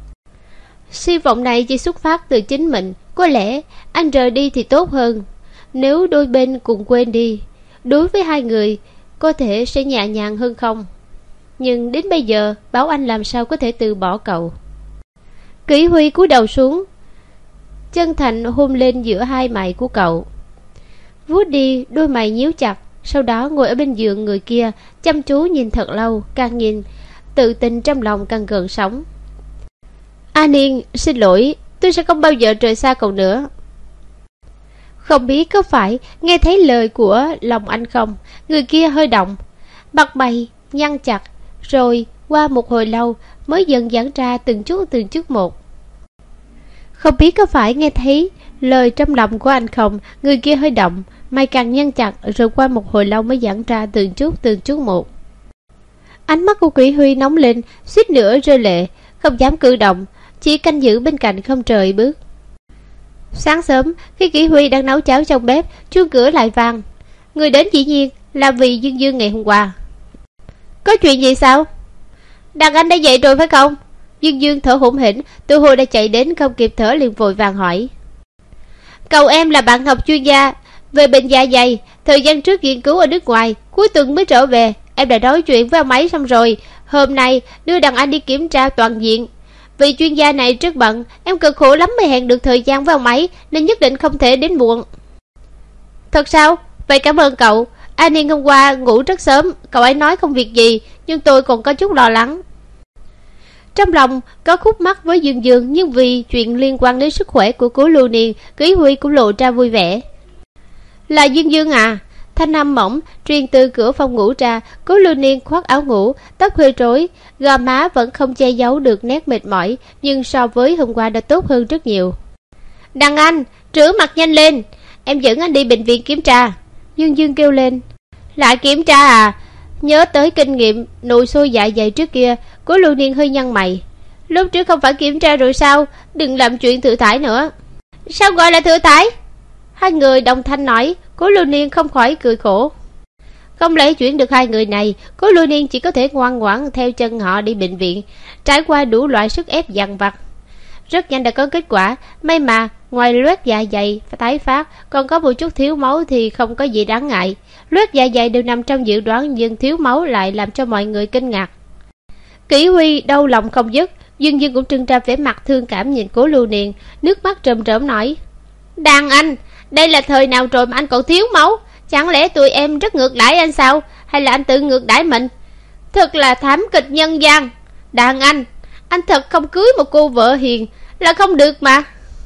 Hy vọng này chỉ xuất phát từ chính mình. Có lẽ anh rời đi thì tốt hơn. Nếu đôi bên cùng quên đi, đối với hai người có thể sẽ nhẹ nhàng hơn không? Nhưng đến bây giờ Bảo Anh làm sao có thể từ bỏ cậu. Kỷ Huy cúi đầu xuống, chân thành hôn lên giữa hai mày của cậu, vuốt đi đôi mày nhíu chặt. Sau đó ngồi ở bên giường người kia, chăm chú nhìn thật lâu. Càng nhìn, tự tin trong lòng càng gần sóng. A Niên, xin lỗi, tôi sẽ không bao giờ rời xa cậu nữa. Không biết có phải nghe thấy lời của lòng anh không? Người kia hơi động, mặt mày nhăn chặt, rồi qua một hồi lâu mới dần giãn ra từng chút từng chút một. Không biết có phải nghe thấy lời trong lòng của anh không? Người kia hơi động, mày càng nhăn chặt, rồi qua một hồi lâu mới giãn ra từng chút từng chút một. Ánh mắt của Kỷ Huy nóng lên, suýt nữa rơi lệ, không dám cử động, chỉ canh giữ bên cạnh không rời bước. Sáng sớm, khi Kỷ Huy đang nấu cháo trong bếp, chuông cửa lại vang. Người đến dĩ nhiên là vì Dương Dương ngày hôm qua. Có chuyện gì sao? Đàn anh đã dậy rồi phải không? Dương Dương thở hổn hển, tự hồ đã chạy đến, không kịp thở liền vội vàng hỏi. Cậu em là bạn học chuyên gia về bệnh dạ dày, thời gian trước nghiên cứu ở nước ngoài, cuối tuần mới trở về. Em đã nói chuyện với ông ấy xong rồi, hôm nay đưa đàn anh đi kiểm tra toàn diện. Vì chuyên gia này rất bận, em cực khổ lắm mới hẹn được thời gian với ông ấy, nên nhất định không thể đến muộn. Thật sao? Vậy cảm ơn cậu. An Niên hôm qua ngủ rất sớm, cậu ấy nói không việc gì, nhưng tôi còn có chút lo lắng. Trong lòng có khúc mắc với Dương Dương, nhưng vì chuyện liên quan đến sức khỏe của Cố Lưu Niên, Kỷ Huy cũng lộ ra vui vẻ. Là Dương Dương à? Thanh âm mỏng truyền từ cửa phòng ngủ ra. Cố Lưu Niên khoác áo ngủ, tóc hơi rối, gò má vẫn không che giấu được nét mệt mỏi, nhưng so với hôm qua đã tốt hơn rất nhiều. Đàn anh, rửa mặt nhanh lên, em dẫn anh đi bệnh viện kiểm tra. Dương Dương kêu lên. Lại kiểm tra à? Nhớ tới kinh nghiệm nội sôi dạ dày trước kia, Cố Lưu Niên hơi nhăn mày. Lúc trước không phải kiểm tra rồi sao? Đừng làm chuyện thừa thãi nữa. Sao gọi là thừa thãi? Hai người đồng thanh nói. Cố Lưu Niên không khỏi cười khổ. Không lẽ chuyển được hai người này, Cố Lưu Niên chỉ có thể ngoan ngoãn theo chân họ đi bệnh viện, trải qua đủ loại sức ép dằn vặt. Rất nhanh đã có kết quả. May mà ngoài loét dạ dày tái phát, còn có một chút thiếu máu thì không có gì đáng ngại. Loét dạ dày đều nằm trong dự đoán, nhưng thiếu máu lại làm cho mọi người kinh ngạc. Kỷ Huy đau lòng không dứt. Dương Dương cũng trưng ra vẻ mặt thương cảm nhìn Cố Lưu Niên, nước mắt rơm rớm nói. Đàn anh, đây là thời nào rồi mà anh còn thiếu máu? Chẳng lẽ tụi em rất ngược đãi anh sao? Hay là anh tự ngược đãi mình? Thật là thảm kịch nhân gian. Đàn anh, anh thật không cưới một cô vợ hiền là không được mà.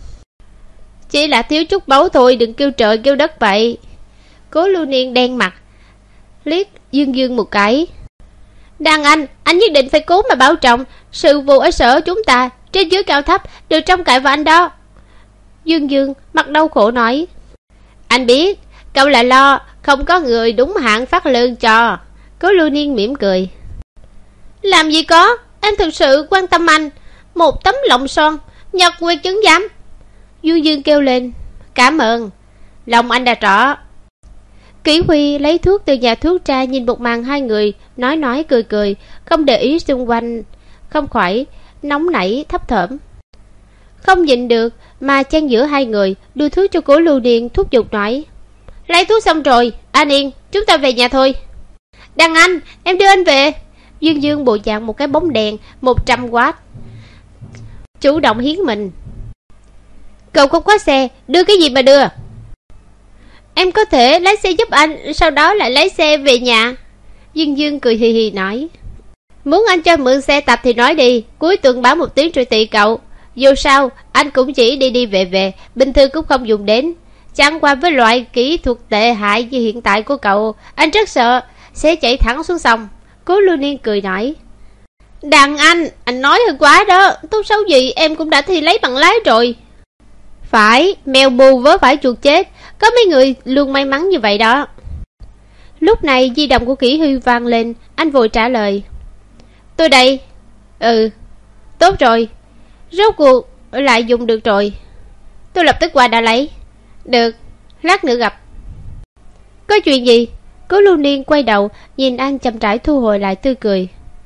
Chỉ là thiếu chút máu thôi, đừng kêu trời kêu đất vậy. Cố Lưu Niên đen mặt, liếc Dương Dương một cái. Đàn anh, anh nhất định phải cố mà bảo trọng. Sự vụ ở sở chúng ta, trên dưới cao thấp đều trông cậy vào anh đó. Dương Dương mặt đau khổ nói. Anh biết, cậu là lo không có người đúng hạn phát lương cho. Cố Lưu Niên mỉm cười. Làm gì có, em thực sự quan tâm anh. Một tấm lòng son, nhật nguyệt chứng giám. Dương Dương kêu lên. Cảm ơn. Lòng anh đã rõ. Kỷ Huy lấy thuốc từ nhà thuốc ra, nhìn một màn hai người nói nói cười cười, không để ý xung quanh, không khỏi nóng nảy thấp thởm. Không nhịn được mà chen giữa hai người, đưa thuốc cho Cố Lưu Niên, thúc giục nói. Lấy thuốc xong rồi, anh Yên, chúng ta về nhà thôi. Đàn Anh, em đưa anh về. Dương Dương bộ dạng một cái bóng đèn một trăm oát, chủ động hiến mình. Cậu không có xe, đưa cái gì mà đưa? Em có thể lái xe giúp anh, sau đó lại lấy xe về nhà. Dương Dương cười hì hì nói. Muốn anh cho mượn xe tập thì nói đi, cuối tuần báo một tiếng rồi tùy cậu. Dù sao anh cũng chỉ đi đi về về, bình thường cũng không dùng đến. Chẳng qua với loại kỹ thuật tệ hại như hiện tại của cậu, anh rất sợ sẽ chạy thẳng xuống sông. Cố Lưu Niên cười nói. Đàn anh, anh nói hơi quá đó. Tốt xấu gì em cũng đã thi lấy bằng lái rồi. Phải, mèo mù vớ phải chuột chết, có mấy người luôn may mắn như vậy đó. Lúc này di động của Kỷ Huy vang lên, anh vội trả lời. Tôi đây. Ừ, tốt rồi, rốt cuộc lại dùng được rồi. Tôi lập tức qua đã lấy. Được, lát nữa gặp. Có chuyện gì? Cố Lưu Niên quay đầu nhìn anh, chậm rãi thu hồi lại tươi cười.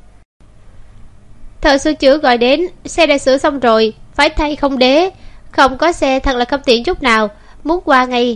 Thợ sửa chữa gọi đến, xe đã sửa xong rồi, phải thay không đế. Không có xe thật là không tiện chút nào, muốn qua ngay.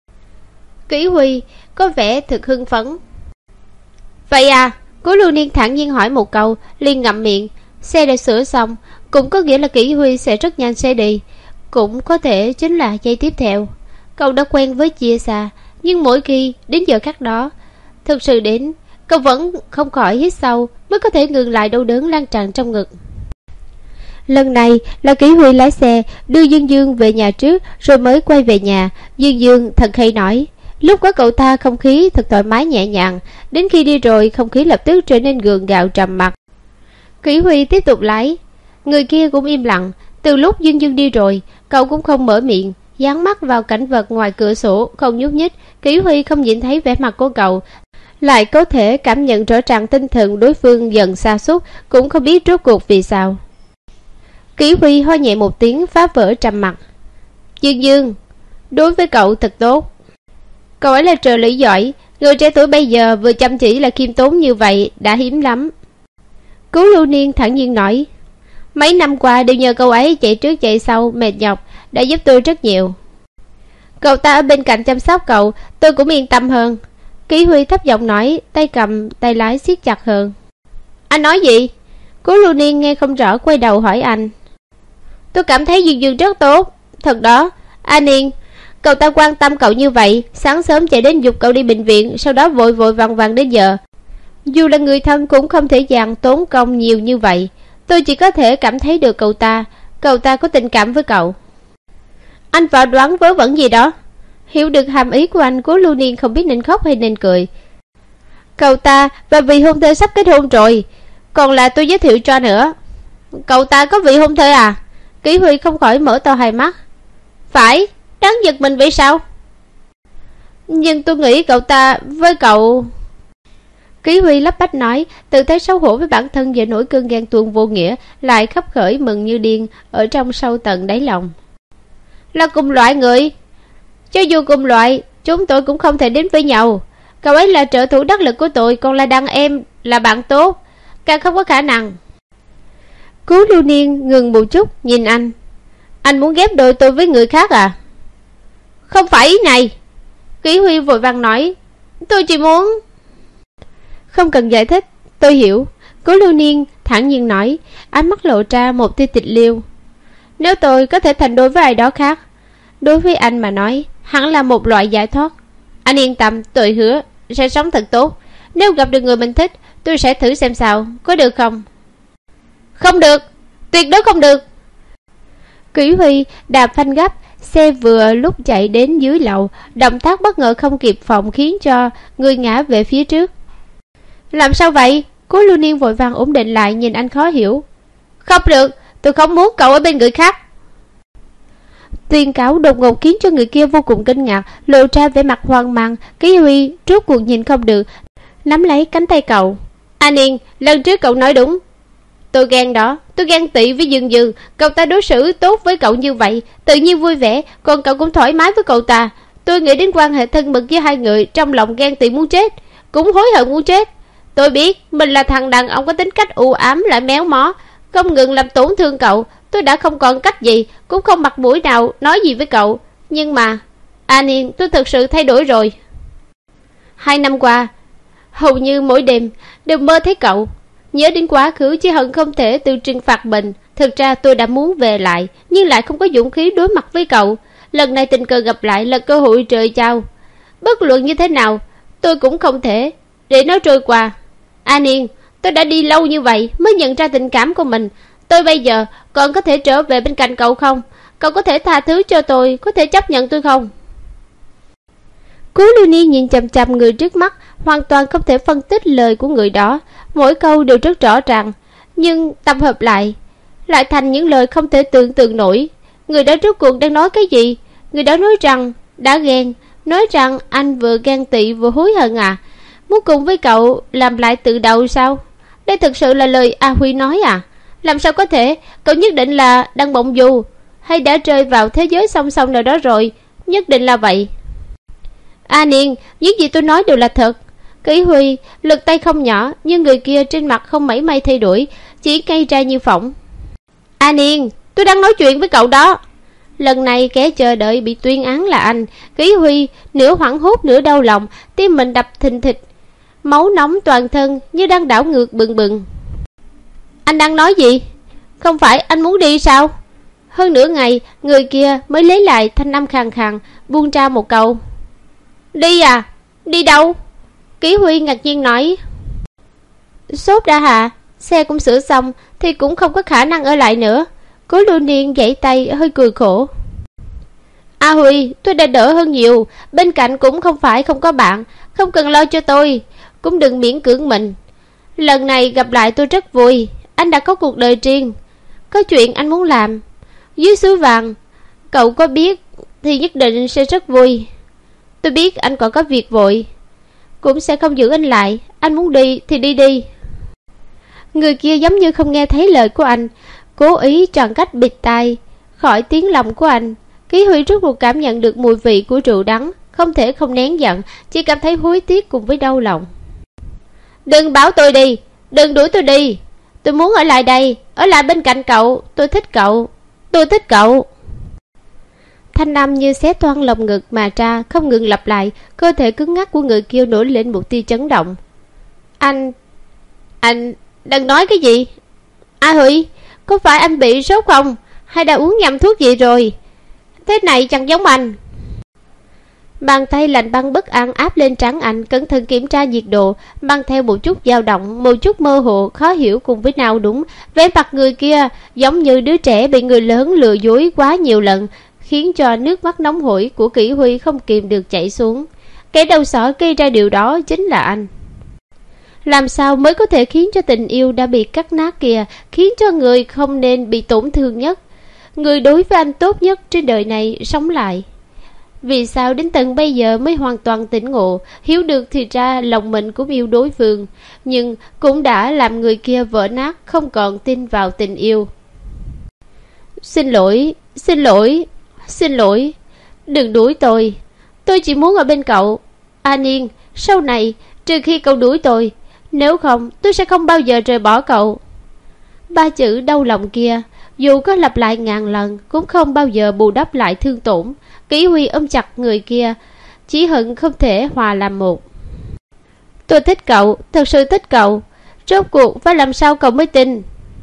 Kỷ Huy có vẻ thực hưng phấn. Vậy à? Cố Lưu Niên thản nhiên hỏi một câu, liền ngậm miệng. Xe đã sửa xong, cũng có nghĩa là Kỷ Huy sẽ rất nhanh xe đi, cũng có thể chính là giây tiếp theo. Cậu đã quen với chia xa, nhưng mỗi khi đến giờ khắc đó thực sự đến, cậu vẫn không khỏi hít sâu, mới có thể ngừng lại đau đớn lan tràn trong ngực. Lần này là Kỷ Huy lái xe đưa Dương Dương về nhà trước, rồi mới quay về nhà. Dương Dương thật hay nói, lúc có cậu ta không khí thật thoải mái nhẹ nhàng, đến khi đi rồi không khí lập tức trở nên gượng gạo trầm mặc. Kỷ Huy tiếp tục lái, người kia cũng im lặng. Từ lúc Dương Dương đi rồi, cậu cũng không mở miệng, dán mắt vào cảnh vật ngoài cửa sổ không nhúc nhích. Kỷ Huy không nhìn thấy vẻ mặt của cậu, lại có thể cảm nhận rõ ràng tinh thần đối phương dần sa sút, cũng không biết rốt cuộc vì sao. Kỷ Huy ho nhẹ một tiếng, phá vỡ trầm mặc. Dương Dương đối với cậu thật tốt. Cậu ấy là trợ lý giỏi, người trẻ tuổi bây giờ vừa chăm chỉ là khiêm tốn như vậy đã hiếm lắm. Cố Lưu Niên thản nhiên nói. Mấy năm qua đều nhờ cậu ấy chạy trước chạy sau mệt nhọc, đã giúp tôi rất nhiều. Cậu ta ở bên cạnh chăm sóc cậu, tôi cũng yên tâm hơn. Kỷ Huy thấp giọng nói, tay cầm tay lái siết chặt hơn. Anh nói gì? Cố Lưu Niên nghe không rõ, quay đầu hỏi anh. Tôi cảm thấy Dương Dương rất tốt. Thật đó, anh Yên, cậu ta quan tâm cậu như vậy, sáng sớm chạy đến giục cậu đi bệnh viện, sau đó vội vội vàng vàng đến giờ. Dù là người thân cũng không thể dàn tốn công nhiều như vậy. Tôi chỉ có thể cảm thấy được cậu ta Cậu ta có tình cảm với cậu. Anh vào đoán vớ vẩn gì đó. Hiểu được hàm ý của anh, Cố Lưu Niên không biết nên khóc hay nên cười. Cậu ta và vị hôn thê sắp kết hôn rồi, còn là tôi giới thiệu cho nữa. Cậu ta có vị hôn thê à? Kỷ Huy không khỏi mở to hai mắt. Phải, đáng giật mình vậy sao? Nhưng tôi nghĩ cậu ta với cậu... Kỷ Huy lắp bắp nói, tự thấy xấu hổ với bản thân về nỗi cơn ghen tuông vô nghĩa, lại khắp khởi mừng như điên ở trong sâu tận đáy lòng. Là cùng loại người. Cho dù cùng loại, chúng tôi cũng không thể đến với nhau. Cậu ấy là trợ thủ đắc lực của tôi, còn là đàn em, là bạn tốt, càng không có khả năng. Cố Lưu Niên ngừng một chút nhìn anh. Anh muốn ghép đôi tôi với người khác à? Không phải ý này. Kỷ Huy vội vàng nói. Tôi chỉ muốn... Không cần giải thích, tôi hiểu. Cố Lưu Niên thản nhiên nói, ánh mắt lộ ra một tia tịch liêu. Nếu tôi có thể thành đôi với ai đó khác, đối với anh mà nói, hẳn là một loại giải thoát. Anh yên tâm, tôi hứa sẽ sống thật tốt. Nếu gặp được người mình thích, tôi sẽ thử xem sao, có được không? Không được, tuyệt đối không được. Kỷ Huy đạp phanh gấp, xe vừa lúc chạy đến dưới lầu, động tác bất ngờ không kịp phòng khiến cho người ngã về phía trước. Làm sao vậy? Cố Lưu Niên vội vàng ổn định lại, nhìn anh khó hiểu. Không được, tôi không muốn cậu ở bên người khác. Tuyên cáo đột ngột khiến cho người kia vô cùng kinh ngạc, lộ ra vẻ mặt hoang mang. Kỷ Huy rốt cuộc nhìn không được, nắm lấy cánh tay cậu. An Yên, lần trước cậu nói đúng. Tôi ghen đó, tôi ghen tị với Dương Dương. Cậu ta đối xử tốt với cậu như vậy, tự nhiên vui vẻ, còn cậu cũng thoải mái với cậu ta. Tôi nghĩ đến quan hệ thân mật với hai người, trong lòng ghen tị muốn chết, cũng hối hận muốn chết. Tôi biết mình là thằng đàn ông có tính cách u ám lại méo mó, không ngừng làm tổn thương cậu. Tôi đã không còn cách gì, cũng không mặt mũi nào nói gì với cậu. Nhưng mà An Yên, tôi thực sự thay đổi rồi. Hai năm qua, hầu như mỗi đêm đều mơ thấy cậu, nhớ đến quá khứ, chỉ hận không thể tự trừng phạt mình. Thực ra tôi đã muốn về lại, nhưng lại không có dũng khí đối mặt với cậu. Lần này tình cờ gặp lại là cơ hội trời trao. Bất luận như thế nào, tôi cũng không thể để nó trôi qua. An Yên, tôi đã đi lâu như vậy mới nhận ra tình cảm của mình. Tôi bây giờ còn có thể trở về bên cạnh cậu không? Cậu có thể tha thứ cho tôi, có thể chấp nhận tôi không? Cố Lưu Niên nhìn chằm chằm người trước mắt, hoàn toàn không thể phân tích lời của người đó. Mỗi câu đều rất rõ ràng, nhưng tập hợp lại lại thành những lời không thể tưởng tượng nổi. Người đó rốt cuộc đang nói cái gì? Người đó nói rằng đã ghen, nói rằng anh vừa ghen tị vừa hối hận à? Muốn cùng với cậu làm lại từ đầu sao? Đây thực sự là lời A Huy nói à? Làm sao có thể? Cậu nhất định là đang bỗng dù, hay đã rơi vào thế giới song song nào đó rồi? Nhất định là vậy. A Niên, những gì tôi nói đều là thật. Kỷ Huy lực tay không nhỏ, nhưng người kia trên mặt không mảy may thay đổi, chỉ cay ra như phỏng. A Niên, tôi đang nói chuyện với cậu đó. Lần này kẻ chờ đợi bị tuyên án là anh. Kỷ Huy nửa hoảng hốt nửa đau lòng, tim mình đập thình thịch, máu nóng toàn thân như đang đảo ngược bừng bừng. Anh đang nói gì? Không phải anh muốn đi sao? Hơn nửa ngày, người kia mới lấy lại thanh âm khàn khàn, buông ra một câu. Đi à? Đi đâu? Kỷ Huy ngạc nhiên nói. Sốt đã hạ, xe cũng sửa xong thì cũng không có khả năng ở lại nữa. Cố Lưu Niên giãy tay hơi cười khổ. A Huy, tôi đã đỡ hơn nhiều, bên cạnh cũng không phải không có bạn, không cần lo cho tôi, cũng đừng miễn cưỡng mình. Lần này gặp lại tôi rất vui, anh đã có cuộc đời riêng, có chuyện anh muốn làm. Dưới suối vàng, cậu có biết thì nhất định sẽ rất vui. Tôi biết anh còn có việc vội, cũng sẽ không giữ anh lại, anh muốn đi thì đi đi. Người kia giống như không nghe thấy lời của anh, cố ý chọn cách bịt tai khỏi tiếng lòng của anh. Kỷ Huy rốt cuộc cảm nhận được mùi vị của rượu đắng, không thể không nén giận, chỉ cảm thấy hối tiếc cùng với đau lòng. Đừng bảo tôi đi, đừng đuổi tôi đi, tôi muốn ở lại đây, ở lại bên cạnh cậu. Tôi thích cậu, tôi thích cậu. Thanh âm như xé toang lồng ngực mà ra, không ngừng lặp lại. Cơ thể cứng ngắc của người kia nổi lên một tia chấn động. Anh Anh đang nói cái gì? A Huy, có phải anh bị sốt không? Hay đã uống nhầm thuốc gì rồi? Thế này chẳng giống anh. Bàn tay lạnh băng bất an áp lên trán anh, cẩn thận kiểm tra nhiệt độ, mang theo một chút dao động, một chút mơ hồ, khó hiểu cùng với nào đúng. Vẻ mặt người kia giống như đứa trẻ bị người lớn lừa dối quá nhiều lần, khiến cho nước mắt nóng hổi của Kỷ Huy không kìm được chảy xuống. Kẻ đầu sỏ gây ra điều đó chính là anh. Làm sao mới có thể khiến cho tình yêu đã bị cắt nát kia, khiến cho người không nên bị tổn thương nhất, người đối với anh tốt nhất trên đời này sống lại? Vì sao đến tận bây giờ mới hoàn toàn tỉnh ngộ, hiểu được thì ra lòng mình cũng yêu đối phương, nhưng cũng đã làm người kia vỡ nát, không còn tin vào tình yêu. Xin lỗi, xin lỗi, xin lỗi, đừng đuổi tôi, tôi chỉ muốn ở bên cậu. An Yên, sau này trừ khi cậu đuổi tôi, nếu không tôi sẽ không bao giờ rời bỏ cậu. Ba chữ đau lòng kia, dù có lặp lại ngàn lần cũng không bao giờ bù đắp lại thương tổn. Kỷ Huy ôm chặt người kia, chỉ hận không thể hòa làm một. Tôi thích cậu, thật sự thích cậu. Rốt cuộc phải làm sao cậu mới tin?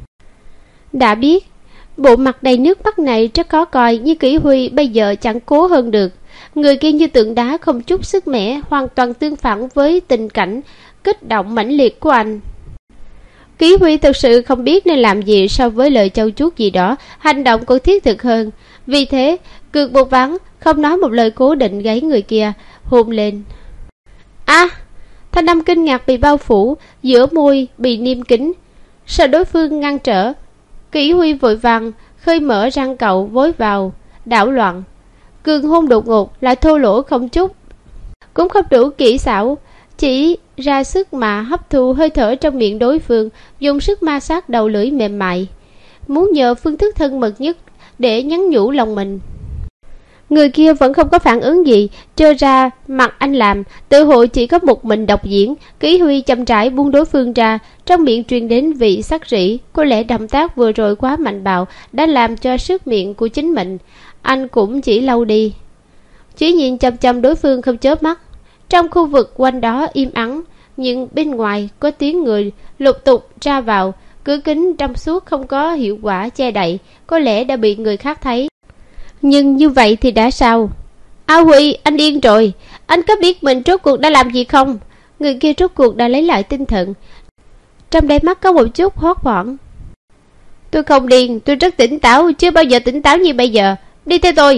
Đã biết bộ mặt đầy nước mắt này rất khó coi, nhưng Kỷ Huy bây giờ chẳng cố hơn được. Người kia như tượng đá không chút sức mẻ, hoàn toàn tương phản với tình cảnh kích động mãnh liệt của anh. Kỷ Huy thực sự không biết nên làm gì so với lời châu chuốt gì đó, hành động còn thiết thực hơn. Vì thế cược một ván, không nói một lời, cố định gáy người kia, hôn lên. À, thanh âm kinh ngạc bị bao phủ, giữa môi bị niêm kín, sợ đối phương ngăn trở. Kỷ Huy vội vàng khơi mở răng cậu vối vào, đảo loạn. Cường hôn đột ngột lại thô lỗ không chút, cũng không đủ kỹ xảo, chỉ ra sức mà hấp thu hơi thở trong miệng đối phương, dùng sức ma sát đầu lưỡi mềm mại, muốn nhờ phương thức thân mật nhất để nhắn nhủ lòng mình. Người kia vẫn không có phản ứng gì, trơ ra mặt anh làm tự hội chỉ có một mình độc diễn. Kỷ Huy chậm rãi buông đối phương ra, trong miệng truyền đến vị sắc rỉ. Có lẽ động tác vừa rồi quá mạnh bạo đã làm cho sức miệng của chính mình. Anh cũng chỉ lâu đi, chỉ nhìn chăm chăm đối phương không chớp mắt. Trong khu vực quanh đó im ắng, nhưng bên ngoài có tiếng người lục tục ra vào. Cửa kính trong suốt không có hiệu quả che đậy, có lẽ đã bị người khác thấy. Nhưng như vậy thì đã sao? A Huy, anh điên rồi. Anh có biết mình rốt cuộc đã làm gì không? Người kia rốt cuộc đã lấy lại tinh thần, trong đáy mắt có một chút hốt hoảng. Tôi không điên, tôi rất tỉnh táo, chưa bao giờ tỉnh táo như bây giờ. Đi theo tôi.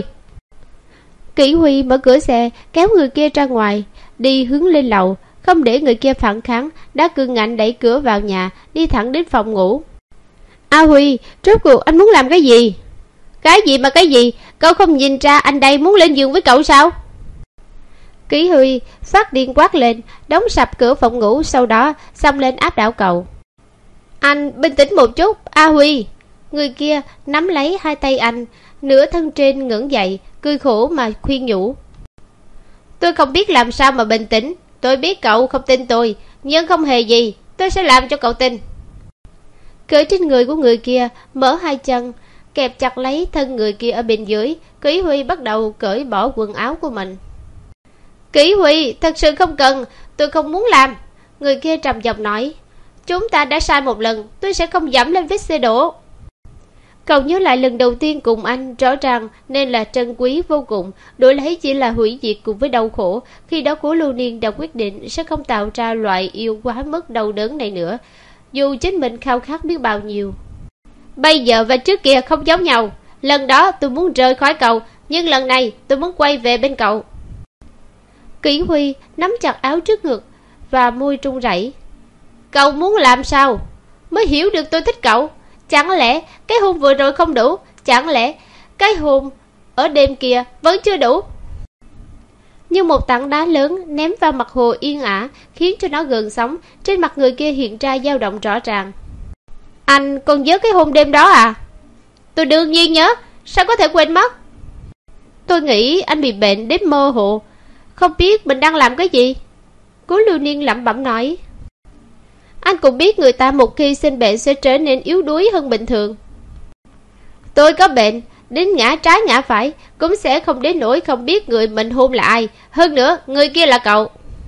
Kỷ Huy mở cửa xe, kéo người kia ra ngoài, đi hướng lên lầu. Không để người kia phản kháng, đã cường ngạnh đẩy cửa vào nhà, đi thẳng đến phòng ngủ. A Huy, rốt cuộc anh muốn làm cái gì? Cái gì mà cái gì? Cậu không nhìn ra anh đây muốn lên giường với cậu sao? Kỷ Huy phát điên quát lên, đóng sập cửa phòng ngủ, sau đó xông lên áp đảo cậu. Anh bình tĩnh một chút, A Huy. Người kia nắm lấy hai tay anh, nửa thân trên ngẩng dậy, cười khổ mà khuyên nhủ. Tôi không biết làm sao mà bình tĩnh. Tôi biết cậu không tin tôi, nhưng không hề gì, tôi sẽ làm cho cậu tin. Cởi trên người của người kia, mở hai chân, kẹp chặt lấy thân người kia ở bên dưới. Kỷ Huy bắt đầu cởi bỏ quần áo của mình. Kỷ Huy, thật sự không cần, tôi không muốn làm. Người kia trầm giọng nói. Chúng ta đã sai một lần, tôi sẽ không dẫm lên vết xe đổ. Cậu nhớ lại lần đầu tiên cùng anh, rõ ràng nên là trân quý vô cùng, đổi lấy chỉ là hủy diệt cùng với đau khổ. Khi đó Cố Lưu Niên đã quyết định sẽ không tạo ra loại yêu quá mức đau đớn này nữa, dù chính mình khao khát biết bao nhiêu. Bây giờ và trước kia không giống nhau. Lần đó tôi muốn rời khỏi cậu, nhưng lần này tôi muốn quay về bên cậu. Kỷ Huy nắm chặt áo trước ngực và môi trung rẩy. Cậu muốn làm sao mới hiểu được tôi thích cậu? Chẳng lẽ cái hôn vừa rồi không đủ? Chẳng lẽ cái hôn ở đêm kia vẫn chưa đủ? Như một tảng đá lớn ném vào mặt hồ yên ả, khiến cho nó gợn sóng. Trên mặt người kia hiện ra dao động rõ ràng. Anh còn nhớ cái hôn đêm đó à? Tôi đương nhiên nhớ, sao có thể quên mất? Tôi nghĩ anh bị bệnh đến mơ hồ, không biết mình đang làm cái gì. Cố Lưu Niên lẩm bẩm nói. Anh cũng biết người ta một khi sinh bệnh sẽ trở nên yếu đuối hơn bình thường. Tôi có bệnh đến ngã trái ngã phải, cũng sẽ không đến nỗi không biết người mình hôn là ai. Hơn nữa người kia là cậu.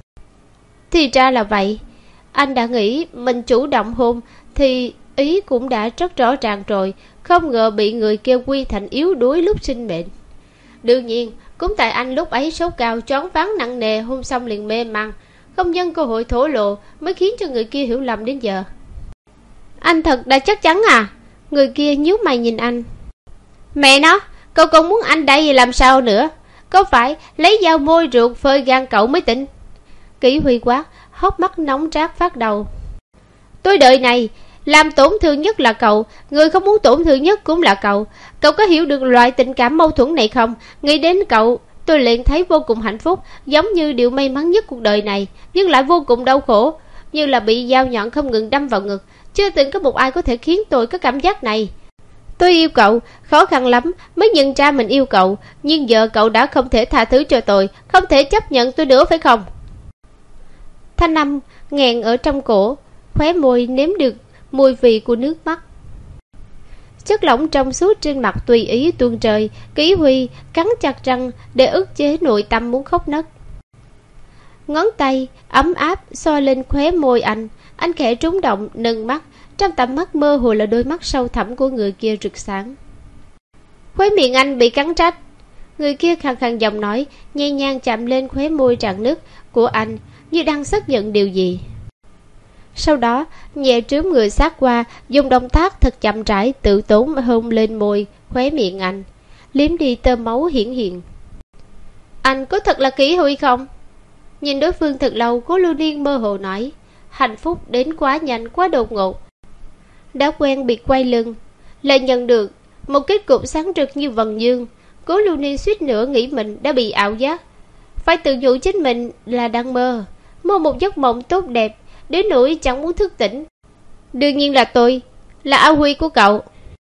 Thì ra là vậy. Anh đã nghĩ mình chủ động hôn thì ý cũng đã rất rõ ràng rồi, không ngờ bị người kia quy thành yếu đuối lúc sinh bệnh. Đương nhiên cũng tại anh lúc ấy sốt cao choáng váng nặng nề, hôn xong liền mê man, không nhân cơ hội thổ lộ, mới khiến cho người kia hiểu lầm đến giờ. Anh thật đã chắc chắn à? Người kia nhíu mày nhìn anh. Mẹ nó, cậu còn muốn anh đây làm sao nữa? Có phải lấy dao môi ruột phơi gan cậu mới tỉnh? Kỷ Huy quát, hốc mắt nóng rát phát đầu. Tôi đời này làm tổn thương nhất là cậu, người không muốn tổn thương nhất cũng là cậu. Cậu có hiểu được loại tình cảm mâu thuẫn này không? Nghĩ đến cậu tôi liền thấy vô cùng hạnh phúc, giống như điều may mắn nhất cuộc đời này, nhưng lại vô cùng đau khổ, như là bị dao nhọn không ngừng đâm vào ngực. Chưa từng có một ai có thể khiến tôi có cảm giác này. Tôi yêu cậu, khó khăn lắm mới nhận ra mình yêu cậu, nhưng giờ cậu đã không thể tha thứ cho tôi, không thể chấp nhận tôi nữa phải không? Thanh âm nghẹn ở trong cổ, khóe môi nếm được mùi vị của nước mắt. Chất lỏng trong suốt trên mặt tùy ý tuôn rơi. Kỷ Huy cắn chặt răng để ức chế nội tâm muốn khóc nấc. Ngón tay ấm áp xoa lên khóe môi anh. Anh khẽ trúng động nâng mắt, trong tầm mắt mơ hồ là đôi mắt sâu thẳm của người kia rực sáng. Khóe miệng anh bị cắn rách. Người kia khàn khàn giọng nói, nhẹ nhàng chạm lên khóe môi rạn nứt của anh, như đang xác nhận điều gì. Sau đó nhẹ trướm người sát qua, dùng động tác thật chậm rãi tự tốn hôn lên môi khóe miệng anh, liếm đi tơ máu hiển hiện. Anh có thật là Kỷ Huy không? Nhìn đối phương thật lâu, Cố Lưu Niên mơ hồ nói. Hạnh phúc đến quá nhanh, quá đột ngột. Đã quen bị quay lưng, lại nhận được một kết cục sáng rực như vầng dương. Cố Lưu Niên suýt nữa nghĩ mình đã bị ảo giác, phải tự dụ chính mình là đang mơ, mơ một giấc mộng tốt đẹp đến nỗi chẳng muốn thức tỉnh. Đương nhiên là tôi, là A Huy của cậu.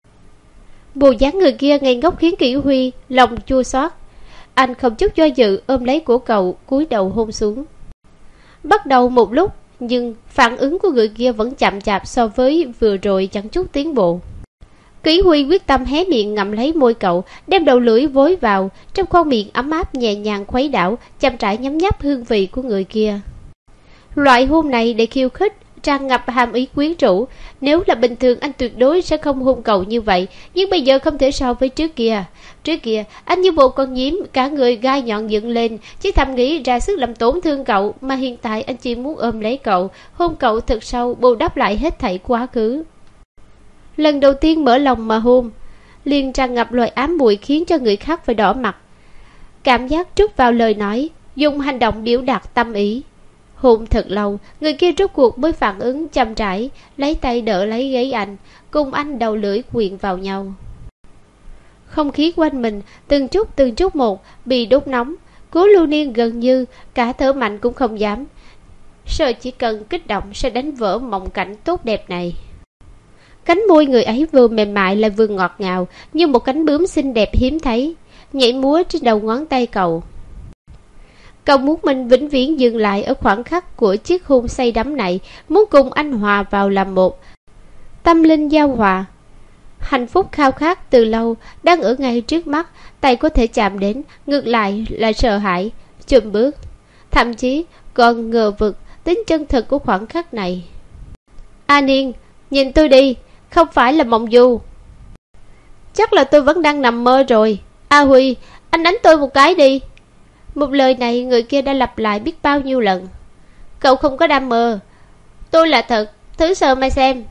Bộ dáng người kia ngây ngốc khiến Kỷ Huy lòng chua xót. Anh không chút do dự ôm lấy cổ cậu, cúi đầu hôn xuống. Bắt đầu một lúc, nhưng phản ứng của người kia vẫn chậm chạp so với vừa rồi chẳng chút tiến bộ. Kỷ Huy quyết tâm hé miệng ngậm lấy môi cậu, đem đầu lưỡi vối vào trong khoang miệng ấm áp, nhẹ nhàng khuấy đảo, chậm rãi nhấm nháp hương vị của người kia. Loại hôn này để khiêu khích, tràn ngập hàm ý quyến rũ. Nếu là bình thường anh tuyệt đối sẽ không hôn cậu như vậy, nhưng bây giờ không thể so với trước kia. Trước kia anh như một con nhím, cả người gai nhọn dựng lên, chỉ thầm nghĩ ra sức làm tổn thương cậu, mà hiện tại anh chỉ muốn ôm lấy cậu, hôn cậu thật sâu, bù đắp lại hết thảy quá khứ. Lần đầu tiên mở lòng mà hôn, liền tràn ngập loại ám muội khiến cho người khác phải đỏ mặt. Cảm giác trút vào lời nói, dùng hành động biểu đạt tâm ý. Hôn thật lâu, người kia rốt cuộc mới phản ứng chậm rãi, lấy tay đỡ lấy gáy anh, cùng anh đầu lưỡi quyện vào nhau. Không khí quanh mình từng chút từng chút một bị đốt nóng. Cố Lưu Niên gần như cả thở mạnh cũng không dám, sợ chỉ cần kích động sẽ đánh vỡ mộng cảnh tốt đẹp này. Cánh môi người ấy vừa mềm mại lại vừa ngọt ngào, như một cánh bướm xinh đẹp hiếm thấy, nhảy múa trên đầu ngón tay cậu. Cậu muốn mình vĩnh viễn dừng lại ở khoảnh khắc của chiếc hôn say đắm này, muốn cùng anh hòa vào làm một, tâm linh giao hòa. Hạnh phúc khao khát từ lâu đang ở ngay trước mắt, tay có thể chạm đến, ngược lại là sợ hãi, chùm bước, thậm chí còn ngờ vực tính chân thực của khoảnh khắc này. A Niên, nhìn tôi đi, không phải là mộng du. Chắc là tôi vẫn đang nằm mơ rồi. A Huy, anh đánh tôi một cái đi. Một lời này người kia đã lặp lại biết bao nhiêu lần. Cậu không có đang mơ, tôi là thật, thử sờ mà xem.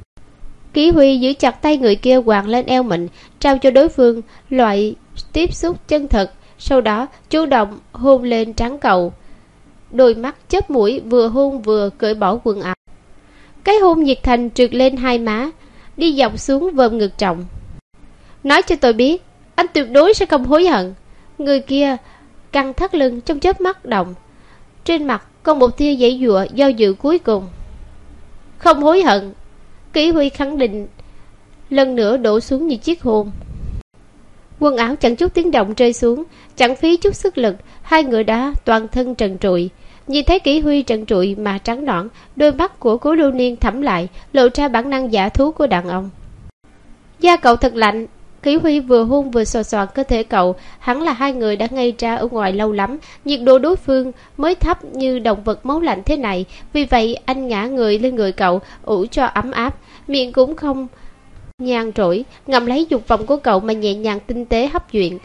Kỷ Huy giữ chặt tay người kia quàng lên eo mình, trao cho đối phương loại tiếp xúc chân thật, sau đó chủ động hôn lên trán cậu. Đôi mắt chớp mũi, vừa hôn vừa cởi bỏ quần áo. Cái hôn nhiệt thành trượt lên hai má, đi dọc xuống vòm ngực trọng. Nói cho tôi biết, anh tuyệt đối sẽ không hối hận. Người kia căng thắt lưng trong chớp mắt động, trên mặt còn một tia giãy giụa do dự cuối cùng. Không hối hận. Kỷ Huy khẳng định, lần nữa đổ xuống như chiếc hôn. Quần áo chẳng chút tiếng động rơi xuống, chẳng phí chút sức lực, hai người đã toàn thân trần trụi. Nhìn thấy Kỷ Huy trần trụi mà trắng nõn, đôi mắt của Cố Lưu Niên thẳm lại, lộ ra bản năng giả thú của đàn ông. Da cậu thật lạnh. Kỷ Huy vừa hôn vừa xòa xòa cơ thể cậu, hẳn là hai người đã ngây ra ở ngoài lâu lắm, nhiệt độ đối phương mới thấp như động vật máu lạnh thế này. Vì vậy anh ngã người lên người cậu, ủ cho ấm áp, miệng cũng không nhàn rỗi, ngậm lấy dục vọng của cậu mà nhẹ nhàng tinh tế hấp duyện.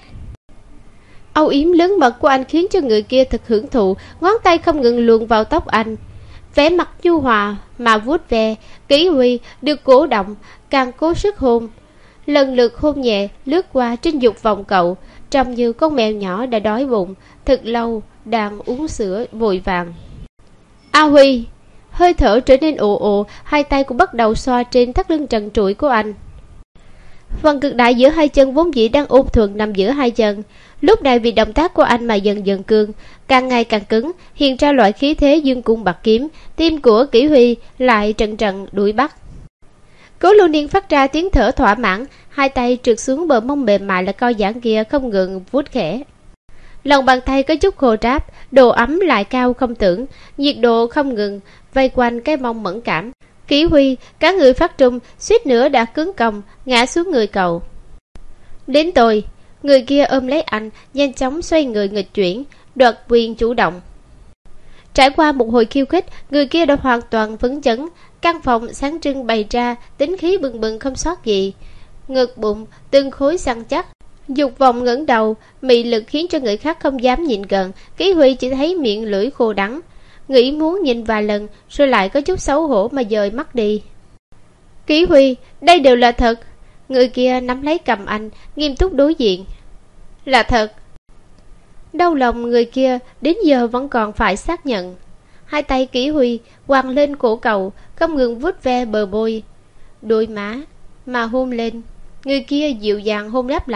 Âu yếm lớn mật của anh khiến cho người kia thật hưởng thụ, ngón tay không ngừng luồn vào tóc anh, vẻ mặt nhu hòa mà vuốt ve. Kỷ Huy được cổ động, càng cố sức hôn, lần lượt hôn nhẹ lướt qua trên dục vọng cậu, trông như con mèo nhỏ đã đói bụng thật lâu đang uống sữa vội vàng. A Huy, hơi thở trở nên ồ ồ, hai tay cũng bắt đầu xoa trên thắt lưng trần trụi của anh. Phần cực đại giữa hai chân vốn dĩ đang ôn thuần nằm giữa hai chân, lúc này vì động tác của anh mà dần dần cương, càng ngày càng cứng, hiện ra loại khí thế dương cung bạc kiếm. Tim của Kỷ Huy lại trận trận đuổi bắt. Cố Lưu Niên phát ra tiếng thở thỏa mãn, hai tay trượt xuống bờ mông mềm mại là co giãn kia, không ngừng vuốt khẽ. Lòng bàn tay có chút khô ráp, độ ấm lại cao không tưởng, nhiệt độ không ngừng vây quanh cái mông mẫn cảm. Kỷ Huy cả người phát trung, suýt nữa đã cứng còng ngã xuống người cậu. Đến tôi. Người kia ôm lấy anh, nhanh chóng xoay người nghịch chuyển, đoạt quyền chủ động. Trải qua một hồi khiêu khích, người kia đã hoàn toàn phấn chấn. Căn phòng sáng trưng bày ra tính khí bừng bừng không sót gì, ngực bụng từng khối săn chắc, dục vọng ngẩng đầu, mị lực khiến cho người khác không dám nhìn gần. Kỷ Huy chỉ thấy miệng lưỡi khô đắng, nghĩ muốn nhìn vài lần rồi lại có chút xấu hổ mà dời mắt đi. Kỷ Huy, đây đều là thật. Người kia nắm lấy cầm anh, nghiêm túc đối diện. Là thật. Đau lòng người kia đến giờ vẫn còn phải xác nhận. Hai tay Kỷ Huy quàng lên cổ cậu, không ngừng vuốt ve bờ môi, đôi má mà hôn lên. Người kia dịu dàng hôn đáp lại,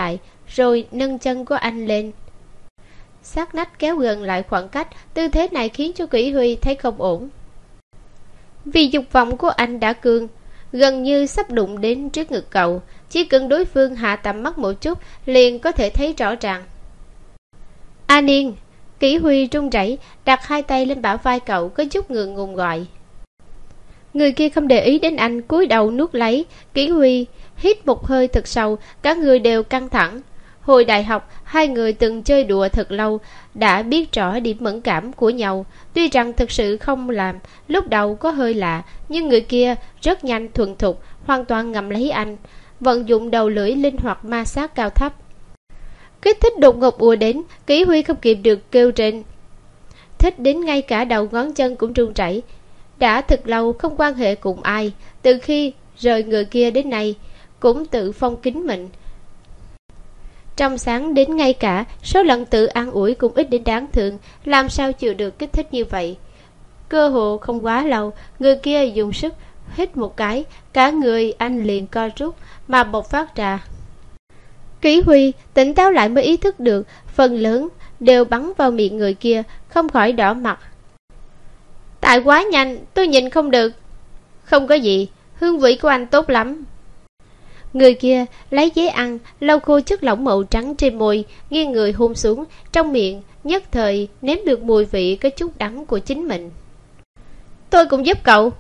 rồi nâng chân của anh lên, sát nách kéo gần lại khoảng cách. Tư thế này khiến cho Kỷ Huy thấy không ổn. Vì dục vọng của anh đã cương, gần như sắp đụng đến trước ngực cậu. Chỉ cần đối phương hạ tầm mắt một chút liền có thể thấy rõ ràng. A Niên. Kỷ Huy run rẩy đặt hai tay lên bả vai cậu, có chút ngượng ngùng gọi. Người kia không để ý đến anh, cúi đầu nuốt lấy. Kỷ Huy hít một hơi thật sâu, cả người đều căng thẳng. Hồi đại học, hai người từng chơi đùa thật lâu, đã biết rõ điểm mẫn cảm của nhau. Tuy rằng thực sự không làm, lúc đầu có hơi lạ, nhưng người kia rất nhanh thuần thục, hoàn toàn ngậm lấy anh, vận dụng đầu lưỡi linh hoạt ma sát cao thấp. Kích thích đột ngột ùa đến, Kỷ Huy không kịp được kêu trên. Thích đến ngay cả đầu ngón chân cũng run rẩy. Đã thật lâu không quan hệ cùng ai, từ khi rời người kia đến nay cũng tự phong kín mình. Trong sáng đến ngay cả số lần tự an ủi cũng ít đến đáng thương, làm sao chịu được kích thích như vậy. Cơ hồ không quá lâu, người kia dùng sức hít một cái, cả người anh liền co rút mà bộc phát ra. Kỷ Huy tỉnh táo lại mới ý thức được phần lớn đều bắn vào miệng người kia, không khỏi đỏ mặt. Tại quá nhanh, tôi nhìn không được. Không có gì, hương vị của anh tốt lắm. Người kia lấy giấy ăn lau khô chất lỏng màu trắng trên môi, nghiêng người hôn xuống, trong miệng nhất thời nếm được mùi vị có chút đắng của chính mình. Tôi cũng giúp cậu.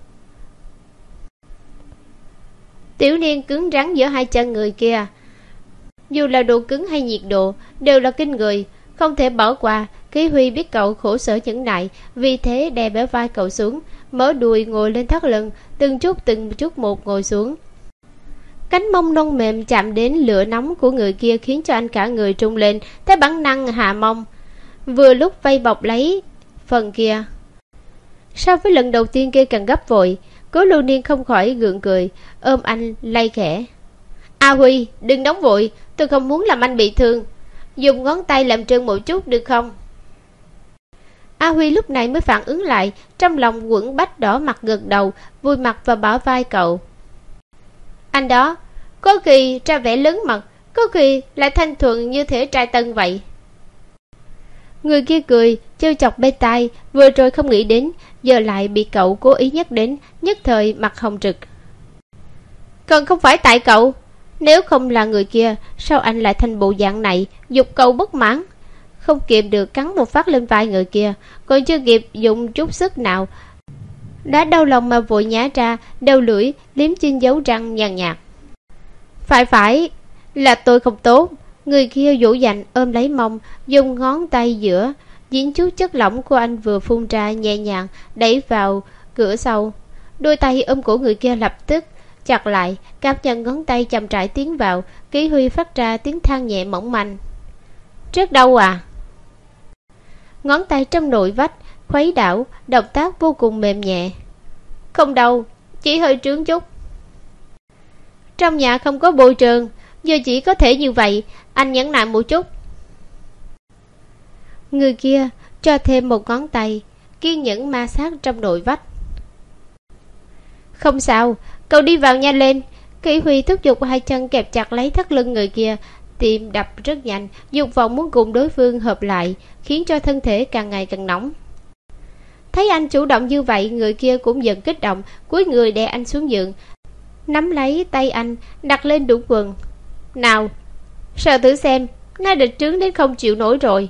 Tiểu Niên cứng rắn giữa hai chân người kia. Dù là độ cứng hay nhiệt độ đều là kinh người, không thể bỏ qua. Kỷ Huy biết cậu khổ sở nhẫn nại, vì thế đè bẻ vai cậu xuống, mở đùi ngồi lên thắt lưng, từng chút từng chút một ngồi xuống. Cánh mông non mềm chạm đến lửa nóng của người kia khiến cho anh cả người trung lên, theo bản năng hạ mông, vừa lúc vây bọc lấy phần kia. So với lần đầu tiên kia càng gấp vội, Cố Lưu Niên không khỏi gượng cười, ôm anh lay khẽ. A Huy, đừng nóng vội, tôi không muốn làm anh bị thương. Dùng ngón tay làm trơn một chút được không? A Huy lúc này mới phản ứng lại, trong lòng quẫn bách đỏ mặt gật đầu, vùi mặt vào bả vai cậu. Anh đó, có khi ra vẻ lớn mật, có khi lại thanh thuần như thể trai tân vậy. Người kia cười, trêu chọc bên tai, vừa rồi không nghĩ đến, giờ lại bị cậu cố ý nhắc đến, nhất thời mặt hồng rực. Còn không phải tại cậu, nếu không là người kia, sao anh lại thành bộ dạng này, dục cậu bất mãn. Không kịp được cắn một phát lên vai người kia, còn chưa kịp dùng chút sức nào, đã đau lòng mà vội nhả ra, đầu lưỡi liếm trên dấu răng nhàn nhạt. Phải phải, là tôi không tốt. Người kia dỗ dành ôm lấy mông, dùng ngón tay giữa dính chút chất lỏng của anh vừa phun ra, nhẹ nhàng đẩy vào cửa sau. Đôi tay ôm cổ người kia lập tức chặt lại, cảm nhận ngón tay chậm rãi tiến vào. Kỷ Huy phát ra tiếng than nhẹ mỏng manh. Rất đau à? Ngón tay trong nội vách khuấy đảo, động tác vô cùng mềm nhẹ. Không đau, chỉ hơi trướng chút. Trong nhà không có bôi trơn, giờ chỉ có thể như vậy, anh nhẫn nại một chút. Người kia cho thêm một ngón tay, kiên nhẫn ma sát trong nội vách. Không sao, cậu đi vào nhanh lên. Kỷ Huy thúc giục hai chân kẹp chặt lấy thắt lưng người kia, tim đập rất nhanh, dục vọng muốn cùng đối phương hợp lại, khiến cho thân thể càng ngày càng nóng. Thấy anh chủ động như vậy, người kia cũng dần kích động, cúi người đè anh xuống giường, nắm lấy tay anh đặt lên đủ quần. Nào, sờ thử xem, nay địch trướng đến không chịu nổi rồi.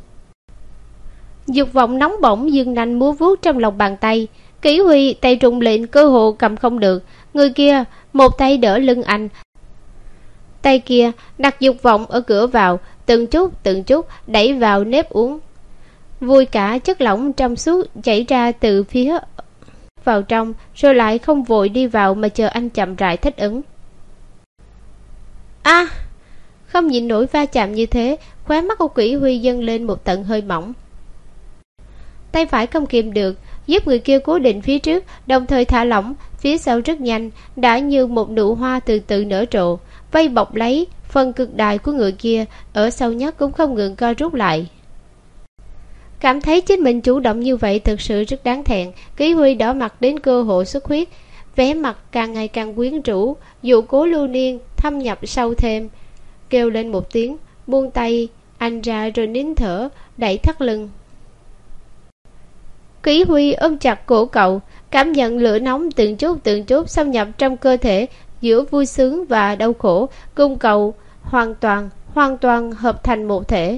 Dục vọng nóng bỏng dương nanh múa vuốt trong lòng bàn tay. Kỷ Huy tay trùng lệnh cơ hồ cầm không được. Người kia một tay đỡ lưng anh, tay kia đặt dục vọng ở cửa vào, từng chút từng chút đẩy vào nếp uống, vui cả chất lỏng trong suốt chảy ra từ phía vào trong, rồi lại không vội đi vào mà chờ anh chậm rãi thích ứng. A, à, không nhịn nổi va chạm như thế, khóe mắt của Kỷ Huy dâng lên một tận hơi mỏng. Tay phải không kìm được giúp người kia cố định phía trước, đồng thời thả lỏng phía sau rất nhanh, đã như một nụ hoa từ từ nở rộ, vây bọc lấy phần cực đại của người kia, ở sâu nhất cũng không ngừng co rút lại. Cảm thấy chính mình chủ động như vậy thực sự rất đáng thẹn. Kỷ Huy đỏ mặt đến cơ hội xuất huyết, vẻ mặt càng ngày càng quyến rũ, dụ Cố Lưu Niên thâm nhập sâu thêm. kêu lên một tiếng, buông tay anh ra rồi nín thở, đẩy thắt lưng. Kỷ Huy ôm chặt cổ cậu, cảm nhận lửa nóng từng chút từng chút xâm nhập trong cơ thể, giữa vui sướng và đau khổ cùng cậu hoàn toàn hoàn toàn hợp thành một thể.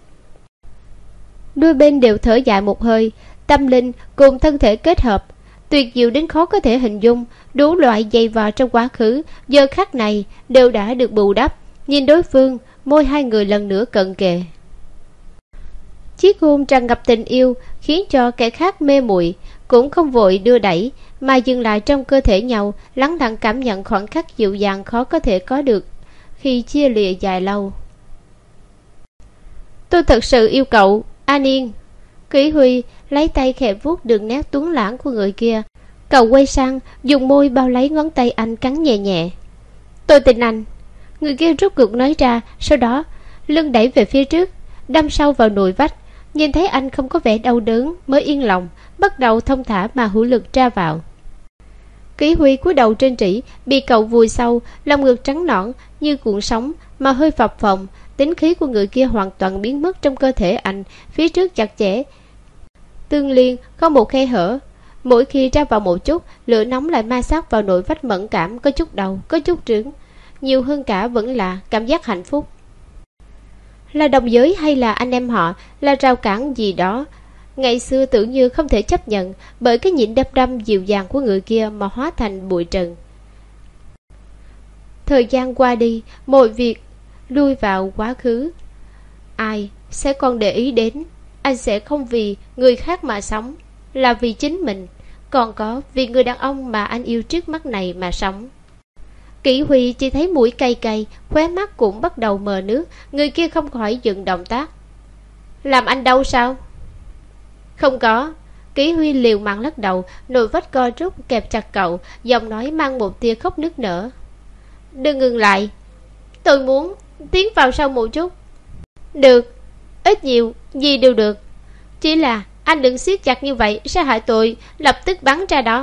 Đôi bên đều thở dài một hơi, tâm linh cùng thân thể kết hợp, tuyệt diệu đến khó có thể hình dung. Đủ loại dày vò trong quá khứ giờ khắc này đều đã được bù đắp. Nhìn đối phương, môi hai người lần nữa cận kề. Chiếc hôn tràn ngập tình yêu khiến cho kẻ khác mê muội, cũng không vội đưa đẩy mà dừng lại trong cơ thể nhau, lắng lặng cảm nhận khoảnh khắc dịu dàng khó có thể có được khi chia lìa dài lâu. Tôi thật sự yêu cậu, An Yên. Kỷ Huy lấy tay khẽ vuốt đường nét tuấn lãng của người kia. Cậu quay sang, dùng môi bao lấy ngón tay anh, cắn nhẹ nhẹ. Tôi tin anh. Người kia rút cuộc nói ra, sau đó lưng đẩy về phía trước, đâm sâu vào nội vách. Nhìn thấy anh không có vẻ đau đớn mới yên lòng, bắt đầu thông thả mà hữu lực tra vào. Kỷ Huy cúi đầu trên trĩ, bị cậu vùi sâu, lồng ngực trắng nõn như cuộn sóng mà hơi phập phồng. Tính khí của người kia hoàn toàn biến mất trong cơ thể anh, phía trước chặt chẽ tương liên, không một khe hở. Mỗi khi tra vào một chút, lửa nóng lại ma sát vào nội vách mẫn cảm, có chút đau, có chút trướng. Nhiều hơn cả vẫn là cảm giác hạnh phúc. Là đồng giới hay là anh em họ, là rào cản gì đó ngày xưa tưởng như không thể chấp nhận, bởi cái nhịn đâm đâm dịu dàng của người kia mà hóa thành bụi trần. Thời gian qua đi, mọi việc lui vào quá khứ. Ai sẽ còn để ý đến? Anh sẽ không vì người khác mà sống, là vì chính mình, còn có vì người đàn ông mà anh yêu trước mắt này mà sống. Kỷ Huy chỉ thấy mũi cay cay, khóe mắt cũng bắt đầu mờ nước. Người kia không khỏi dừng động tác. Làm anh đau sao? Không có. Kỷ Huy liều mạng lắc đầu, nội vách co rút kẹp chặt cậu, giọng nói mang một tia khóc nức nở. Đừng ngừng lại. Tôi muốn tiến vào sau một chút. Được, ít nhiều gì đều được. Chỉ là anh đừng siết chặt như vậy, sẽ hại tôi lập tức bắn ra đó.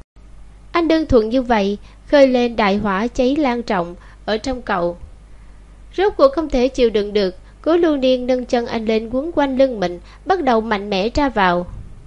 Anh đơn thuần như vậy khơi lên đại hỏa cháy lan trọng ở trong cậu. Rốt cuộc không thể chịu đựng được, Cố Lưu Niên nâng chân anh lên quấn quanh lưng mình, bắt đầu mạnh mẽ tra vào.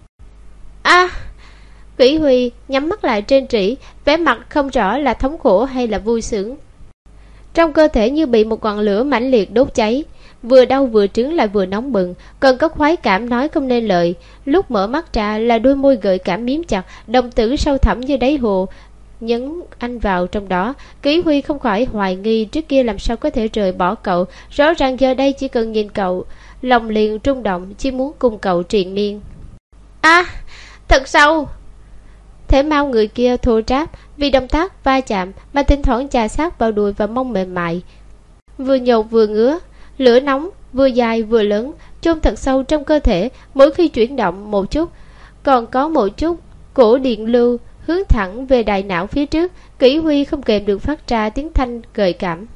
A! À, Kỷ Huy nhắm mắt lại trên trĩ, vẻ mặt không rõ là thống khổ hay là vui sướng. Trong cơ thể như bị một ngọn lửa mãnh liệt đốt cháy, vừa đau vừa trướng lại vừa nóng bừng, còn có khoái cảm nói không nên lời. Lúc mở mắt ra là đôi môi gợi cảm miếm chặt, đồng tử sâu thẳm như đáy hồ nhấn anh vào trong đó. Kỷ Huy không khỏi hoài nghi trước kia làm sao có thể rời bỏ cậu, rõ ràng giờ đây chỉ cần nhìn cậu, lòng liền rung động, chỉ muốn cùng cậu triền miên. A, à, thật sâu. Thể mau người kia thô ráp vì động tác va chạm mà thỉnh thoảng chà sát vào đùi và mông mềm mại, vừa nhột vừa ngứa. Lửa nóng vừa dài vừa lớn, chôn thật sâu trong cơ thể. Mỗi khi chuyển động một chút, còn có một chút cổ điện lưu hướng thẳng về đại não phía trước. Kỷ Huy không kèm được phát ra tiếng thanh gợi cảm.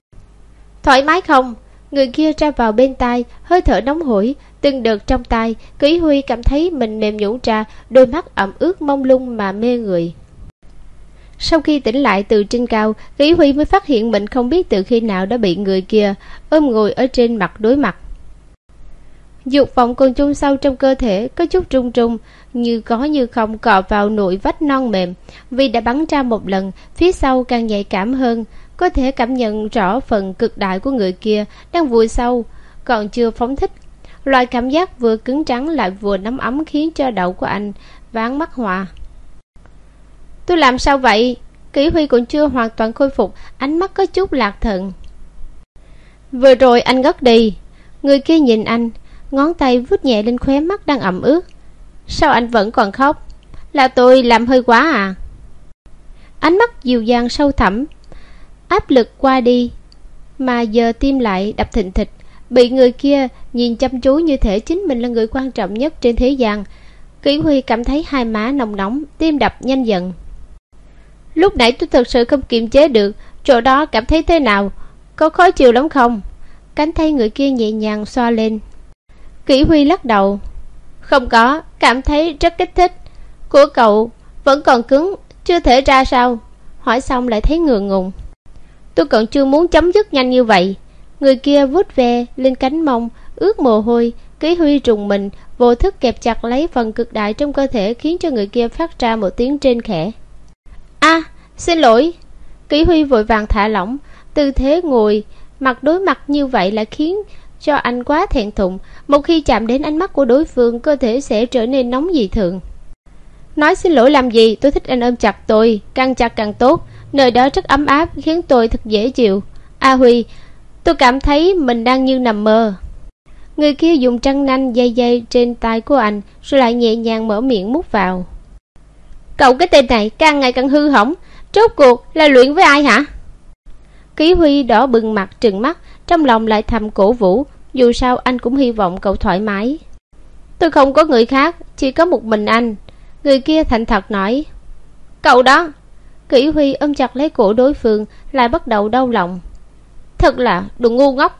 Thoải mái không? Người kia ra vào bên tai, hơi thở nóng hổi từng đợt trong tai. Kỷ Huy cảm thấy mình mềm nhũn ra, đôi mắt ẩm ướt mông lung mà mê người. Sau khi tỉnh lại từ trên cao, Kỷ Huy mới phát hiện mình không biết từ khi nào đã bị người kia ôm ngồi ở trên mặt đối mặt. Dục vọng còn chôn sâu trong cơ thể, có chút rung rung, như có như không cọ vào nội vách non mềm. Vì đã bắn ra một lần, phía sau càng nhạy cảm hơn, có thể cảm nhận rõ phần cực đại của người kia đang vùi sâu, còn chưa phóng thích. Loại cảm giác vừa cứng trắng lại vừa nóng ấm khiến cho đầu của anh ván mắt hòa. Tôi làm sao vậy? Kỷ Huy còn chưa hoàn toàn khôi phục, ánh mắt có chút lạc thần. Vừa rồi anh ngất đi. Người kia nhìn anh, ngón tay vuốt nhẹ lên khóe mắt đang ẩm ướt. Sao anh vẫn còn khóc? Là tôi làm hơi quá à? Ánh mắt dịu dàng sâu thẳm, áp lực qua đi, mà giờ tim lại đập thình thịch. Bị người kia nhìn chăm chú như thể chính mình là người quan trọng nhất trên thế gian. Kỷ Huy cảm thấy hai má nồng nóng, tim đập nhanh dần. Lúc nãy tôi thật sự không kiềm chế được. Chỗ đó cảm thấy thế nào? Có khó chịu lắm không? Cánh tay người kia nhẹ nhàng xoa lên. Kỷ Huy lắc đầu. Không có, cảm thấy rất kích thích. Của cậu vẫn còn cứng, chưa thể ra sao? Hỏi xong lại thấy ngượng ngùng. Tôi còn chưa muốn chấm dứt nhanh như vậy. Người kia vuốt ve lên cánh mông ướt mồ hôi. Kỷ Huy trùng mình, vô thức kẹp chặt lấy phần cực đại trong cơ thể, khiến cho người kia phát ra một tiếng rên khẽ. A, à, xin lỗi. Kỷ Huy vội vàng thả lỏng. Tư thế ngồi mặt đối mặt như vậy là khiến cho anh quá thẹn thùng. Một khi chạm đến ánh mắt của đối phương, cơ thể sẽ trở nên nóng dị thường. Nói xin lỗi làm gì, tôi thích anh ôm chặt tôi, càng chặt càng tốt. Nơi đó rất ấm áp, khiến tôi thật dễ chịu. A Huy, tôi cảm thấy mình đang như nằm mơ. Người kia dùng răng nanh dây dây trên tay của anh, rồi lại nhẹ nhàng mở miệng mút vào. Cậu cái tên này càng ngày càng hư hỏng, rốt cuộc là luyện với ai hả? Kỷ Huy đỏ bừng mặt trừng mắt, trong lòng lại thầm cổ vũ. Dù sao anh cũng hy vọng cậu thoải mái. Tôi không có người khác, chỉ có một mình anh. Người kia thành thật nói. Cậu đó. Kỷ Huy ôm chặt lấy cổ đối phương, lại bắt đầu đau lòng. Thật là đồ ngu ngốc.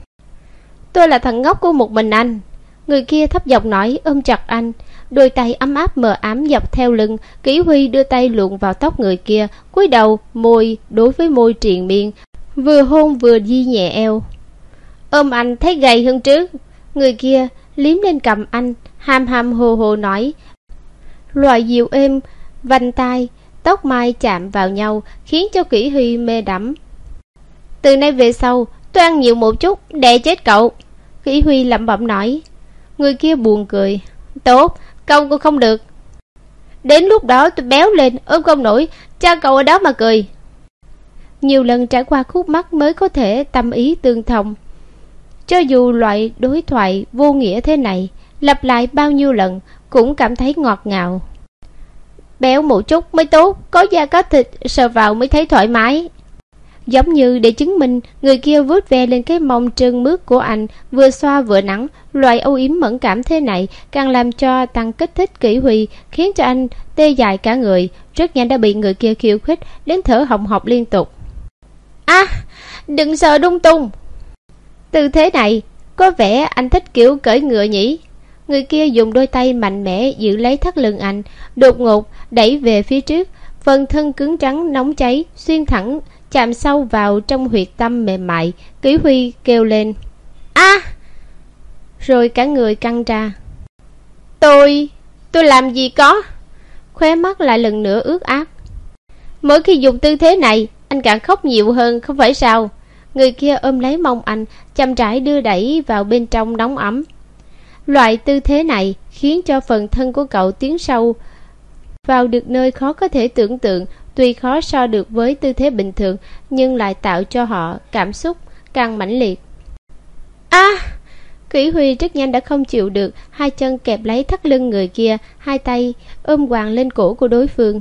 Tôi là thằng ngốc của một mình anh. Người kia thấp giọng nói, ôm chặt anh. Đôi tay ấm áp mờ ám dọc theo lưng. Kỷ Huy đưa tay luồn vào tóc người kia, cúi đầu môi đối với môi triền miên, vừa hôn vừa di nhẹ eo. Ôm anh thấy gầy hơn trước. Người kia liếm lên cầm anh, ham ham hồ hồ nói. Loại dịu êm, vành tai, tóc mai chạm vào nhau, khiến cho Kỷ Huy mê đắm. Từ nay về sau, tôi ăn nhiều một chút, đè chết cậu. Kỷ Huy lẩm bẩm nói. Người kia buồn cười. Tốt, câu cô không được. Đến lúc đó tôi béo lên, ôm không nổi, cha cậu ở đó mà cười. Nhiều lần trải qua khúc mắc mới có thể tâm ý tương thông. Cho dù loại đối thoại vô nghĩa thế này lặp lại bao nhiêu lần cũng cảm thấy ngọt ngào. Béo một chút mới tốt, có da có thịt, sờ vào mới thấy thoải mái. Giống như để chứng minh, người kia vuốt ve lên cái mông trơn mướt của anh, vừa xoa vừa nắng. Loại âu yếm mẫn cảm thế này càng làm cho tăng kích thích Kỷ Huy, khiến cho anh tê dại cả người. Rất nhanh đã bị người kia khiêu khích đến thở hồng hộc liên tục. A, à, đừng sờ lung tung. Tư thế này có vẻ anh thích kiểu cưỡi ngựa nhỉ? Người kia dùng đôi tay mạnh mẽ giữ lấy thắt lưng anh, đột ngột đẩy về phía trước. Phần thân cứng trắng nóng cháy xuyên thẳng chạm sâu vào trong huyệt tâm mềm mại. Kỷ Huy kêu lên a, à! Rồi cả người căng ra. Tôi, tôi làm gì có? Khóe mắt lại lần nữa ướt át. Mỗi khi dùng tư thế này, anh càng khóc nhiều hơn, không phải sao? Người kia ôm lấy mông anh, chậm rãi đưa đẩy vào bên trong nóng ấm. Loại tư thế này khiến cho phần thân của cậu tiến sâu vào được nơi khó có thể tưởng tượng. Tuy khó so được với tư thế bình thường, nhưng lại tạo cho họ cảm xúc càng mãnh liệt. A, à! Kỷ Huy rất nhanh đã không chịu được, hai chân kẹp lấy thắt lưng người kia, hai tay ôm quàng lên cổ của đối phương.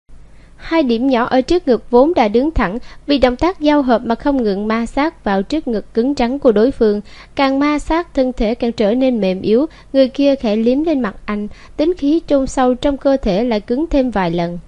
Hai điểm nhỏ ở trước ngực vốn đã đứng thẳng, vì động tác giao hợp mà không ngừng ma sát vào trước ngực cứng rắn của đối phương. Càng ma sát, thân thể càng trở nên mềm yếu. Người kia khẽ liếm lên mặt anh, tính khí chôn sâu trong cơ thể lại cứng thêm vài lần.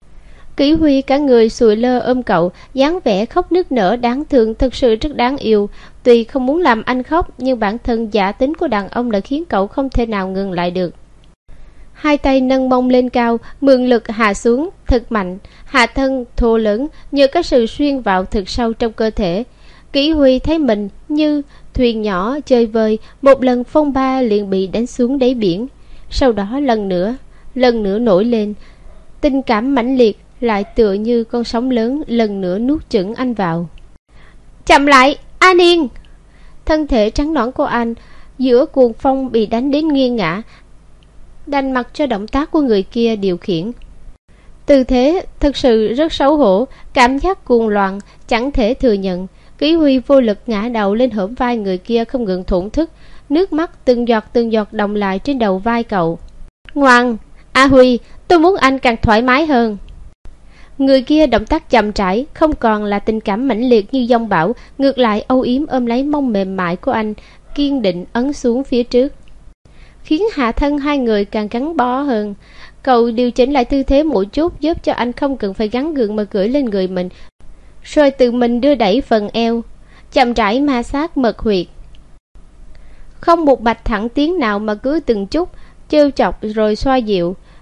Kỷ Huy cả người sùi lơ ôm cậu, dáng vẻ khóc nức nở đáng thương, thật sự rất đáng yêu. Tuy không muốn làm anh khóc, nhưng bản thân giả tính của đàn ông đã khiến cậu không thể nào ngừng lại được. Hai tay nâng mông lên cao, mượn lực hạ xuống thật mạnh, hạ thân thô lớn nhờ có sự xuyên vào thực sâu trong cơ thể. Kỷ Huy thấy mình như thuyền nhỏ chơi vơi, một lần phong ba liền bị đánh xuống đáy biển. Sau đó lần nữa, lần nữa nổi lên. Tình cảm mãnh liệt lại tựa như con sóng lớn lần nữa nuốt chửng anh vào. Chậm lại, An Yên! Thân thể trắng nõn của anh giữa cuồng phong bị đánh đến nghiêng ngã, đành mặc cho động tác của người kia điều khiển. Tư thế thật sự rất xấu hổ, cảm giác cuồng loạn chẳng thể thừa nhận. Kỷ Huy vô lực ngã đầu lên hõm vai người kia không ngừng thổn thức, nước mắt từng giọt từng giọt đọng lại trên đầu vai cậu. Ngoan, A Huy, tôi muốn anh càng thoải mái hơn. Người kia động tác chậm rãi, không còn là tình cảm mãnh liệt như dông bão, ngược lại âu yếm ôm lấy mông mềm mại của anh, kiên định ấn xuống phía trước, khiến hạ thân hai người càng gắn bó hơn. Cậu điều chỉnh lại tư thế một chút, giúp cho anh không cần phải gắng gượng mà cưỡi lên người mình, rồi tự mình đưa đẩy phần eo, chậm rãi ma sát mật huyệt. Không một bạch thẳng tiếng nào mà cứ từng chút trêu chọc rồi xoa dịu.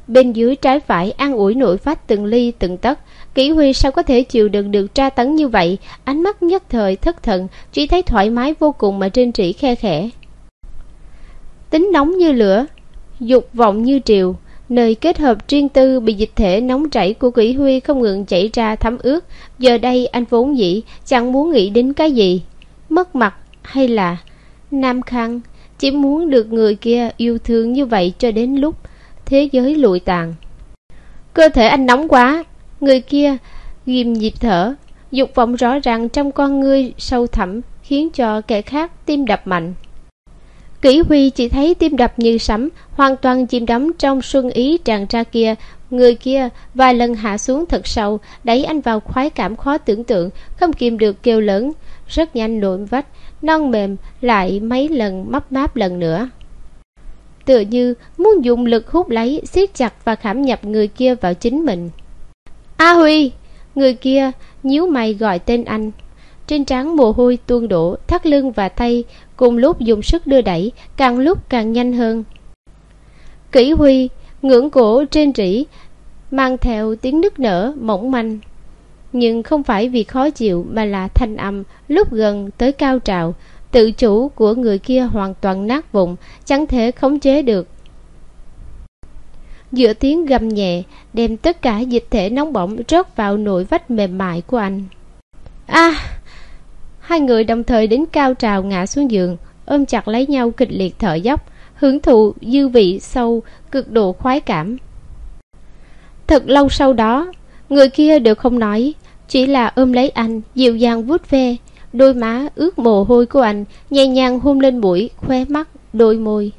bên dưới trái phải an ủi nội phách từng ly từng tấc. Kỷ Huy sao có thể chịu đựng được tra tấn như vậy, ánh mắt nhất thời thất thần, chỉ thấy thoải mái vô cùng mà trên trĩ khe khẽ. Tính nóng như lửa, dục vọng như triều, nơi kết hợp riêng tư bị dịch thể nóng chảy của Kỷ Huy không ngừng chảy ra thấm ướt. Giờ đây anh vốn dĩ chẳng muốn nghĩ đến cái gì, mất mặt hay là nam khang, chỉ muốn được người kia yêu thương như vậy cho đến lúc thế giới lụi tàn. Cơ thể anh nóng quá, người kia ghim nhịp thở, dục vọng rõ ràng trong con ngươi sâu thẳm khiến cho kẻ khác tim đập mạnh. Kỷ Huy chỉ thấy tim đập như sấm, hoàn toàn chìm đắm trong xuân ý tràn ra kia. Người kia vài lần hạ xuống thật sâu, đẩy anh vào khoái cảm khó tưởng tượng, không kìm được kêu lớn. Rất nhanh nội vách non mềm lại mấy lần mấp máp lần nữa, tựa như muốn dùng lực hút lấy, siết chặt và khảm nhập người kia vào chính mình. A Huy! Người kia nhíu mày gọi tên anh. Trên trán mồ hôi tuôn đổ, thắt lưng và tay cùng lúc dùng sức đưa đẩy, càng lúc càng nhanh hơn. Kỷ Huy ngưỡng cổ trên rỉ, mang theo tiếng nức nở mỏng manh, nhưng không phải vì khó chịu mà là thanh âm lúc gần tới cao trào, tự chủ của người kia hoàn toàn nát vụn, chẳng thể khống chế được. Giữa tiếng gầm nhẹ đem tất cả dịch thể nóng bỏng rót vào nội vách mềm mại của anh. A! À, hai người đồng thời đến cao trào ngã xuống giường, ôm chặt lấy nhau kịch liệt thở dốc, hưởng thụ dư vị sâu cực độ khoái cảm. Thật lâu sau đó, người kia đều không nói, chỉ là ôm lấy anh, dịu dàng vuốt ve đôi má ướt mồ hôi của anh, nhẹ nhàng hôn lên mũi, khóe mắt, đôi môi.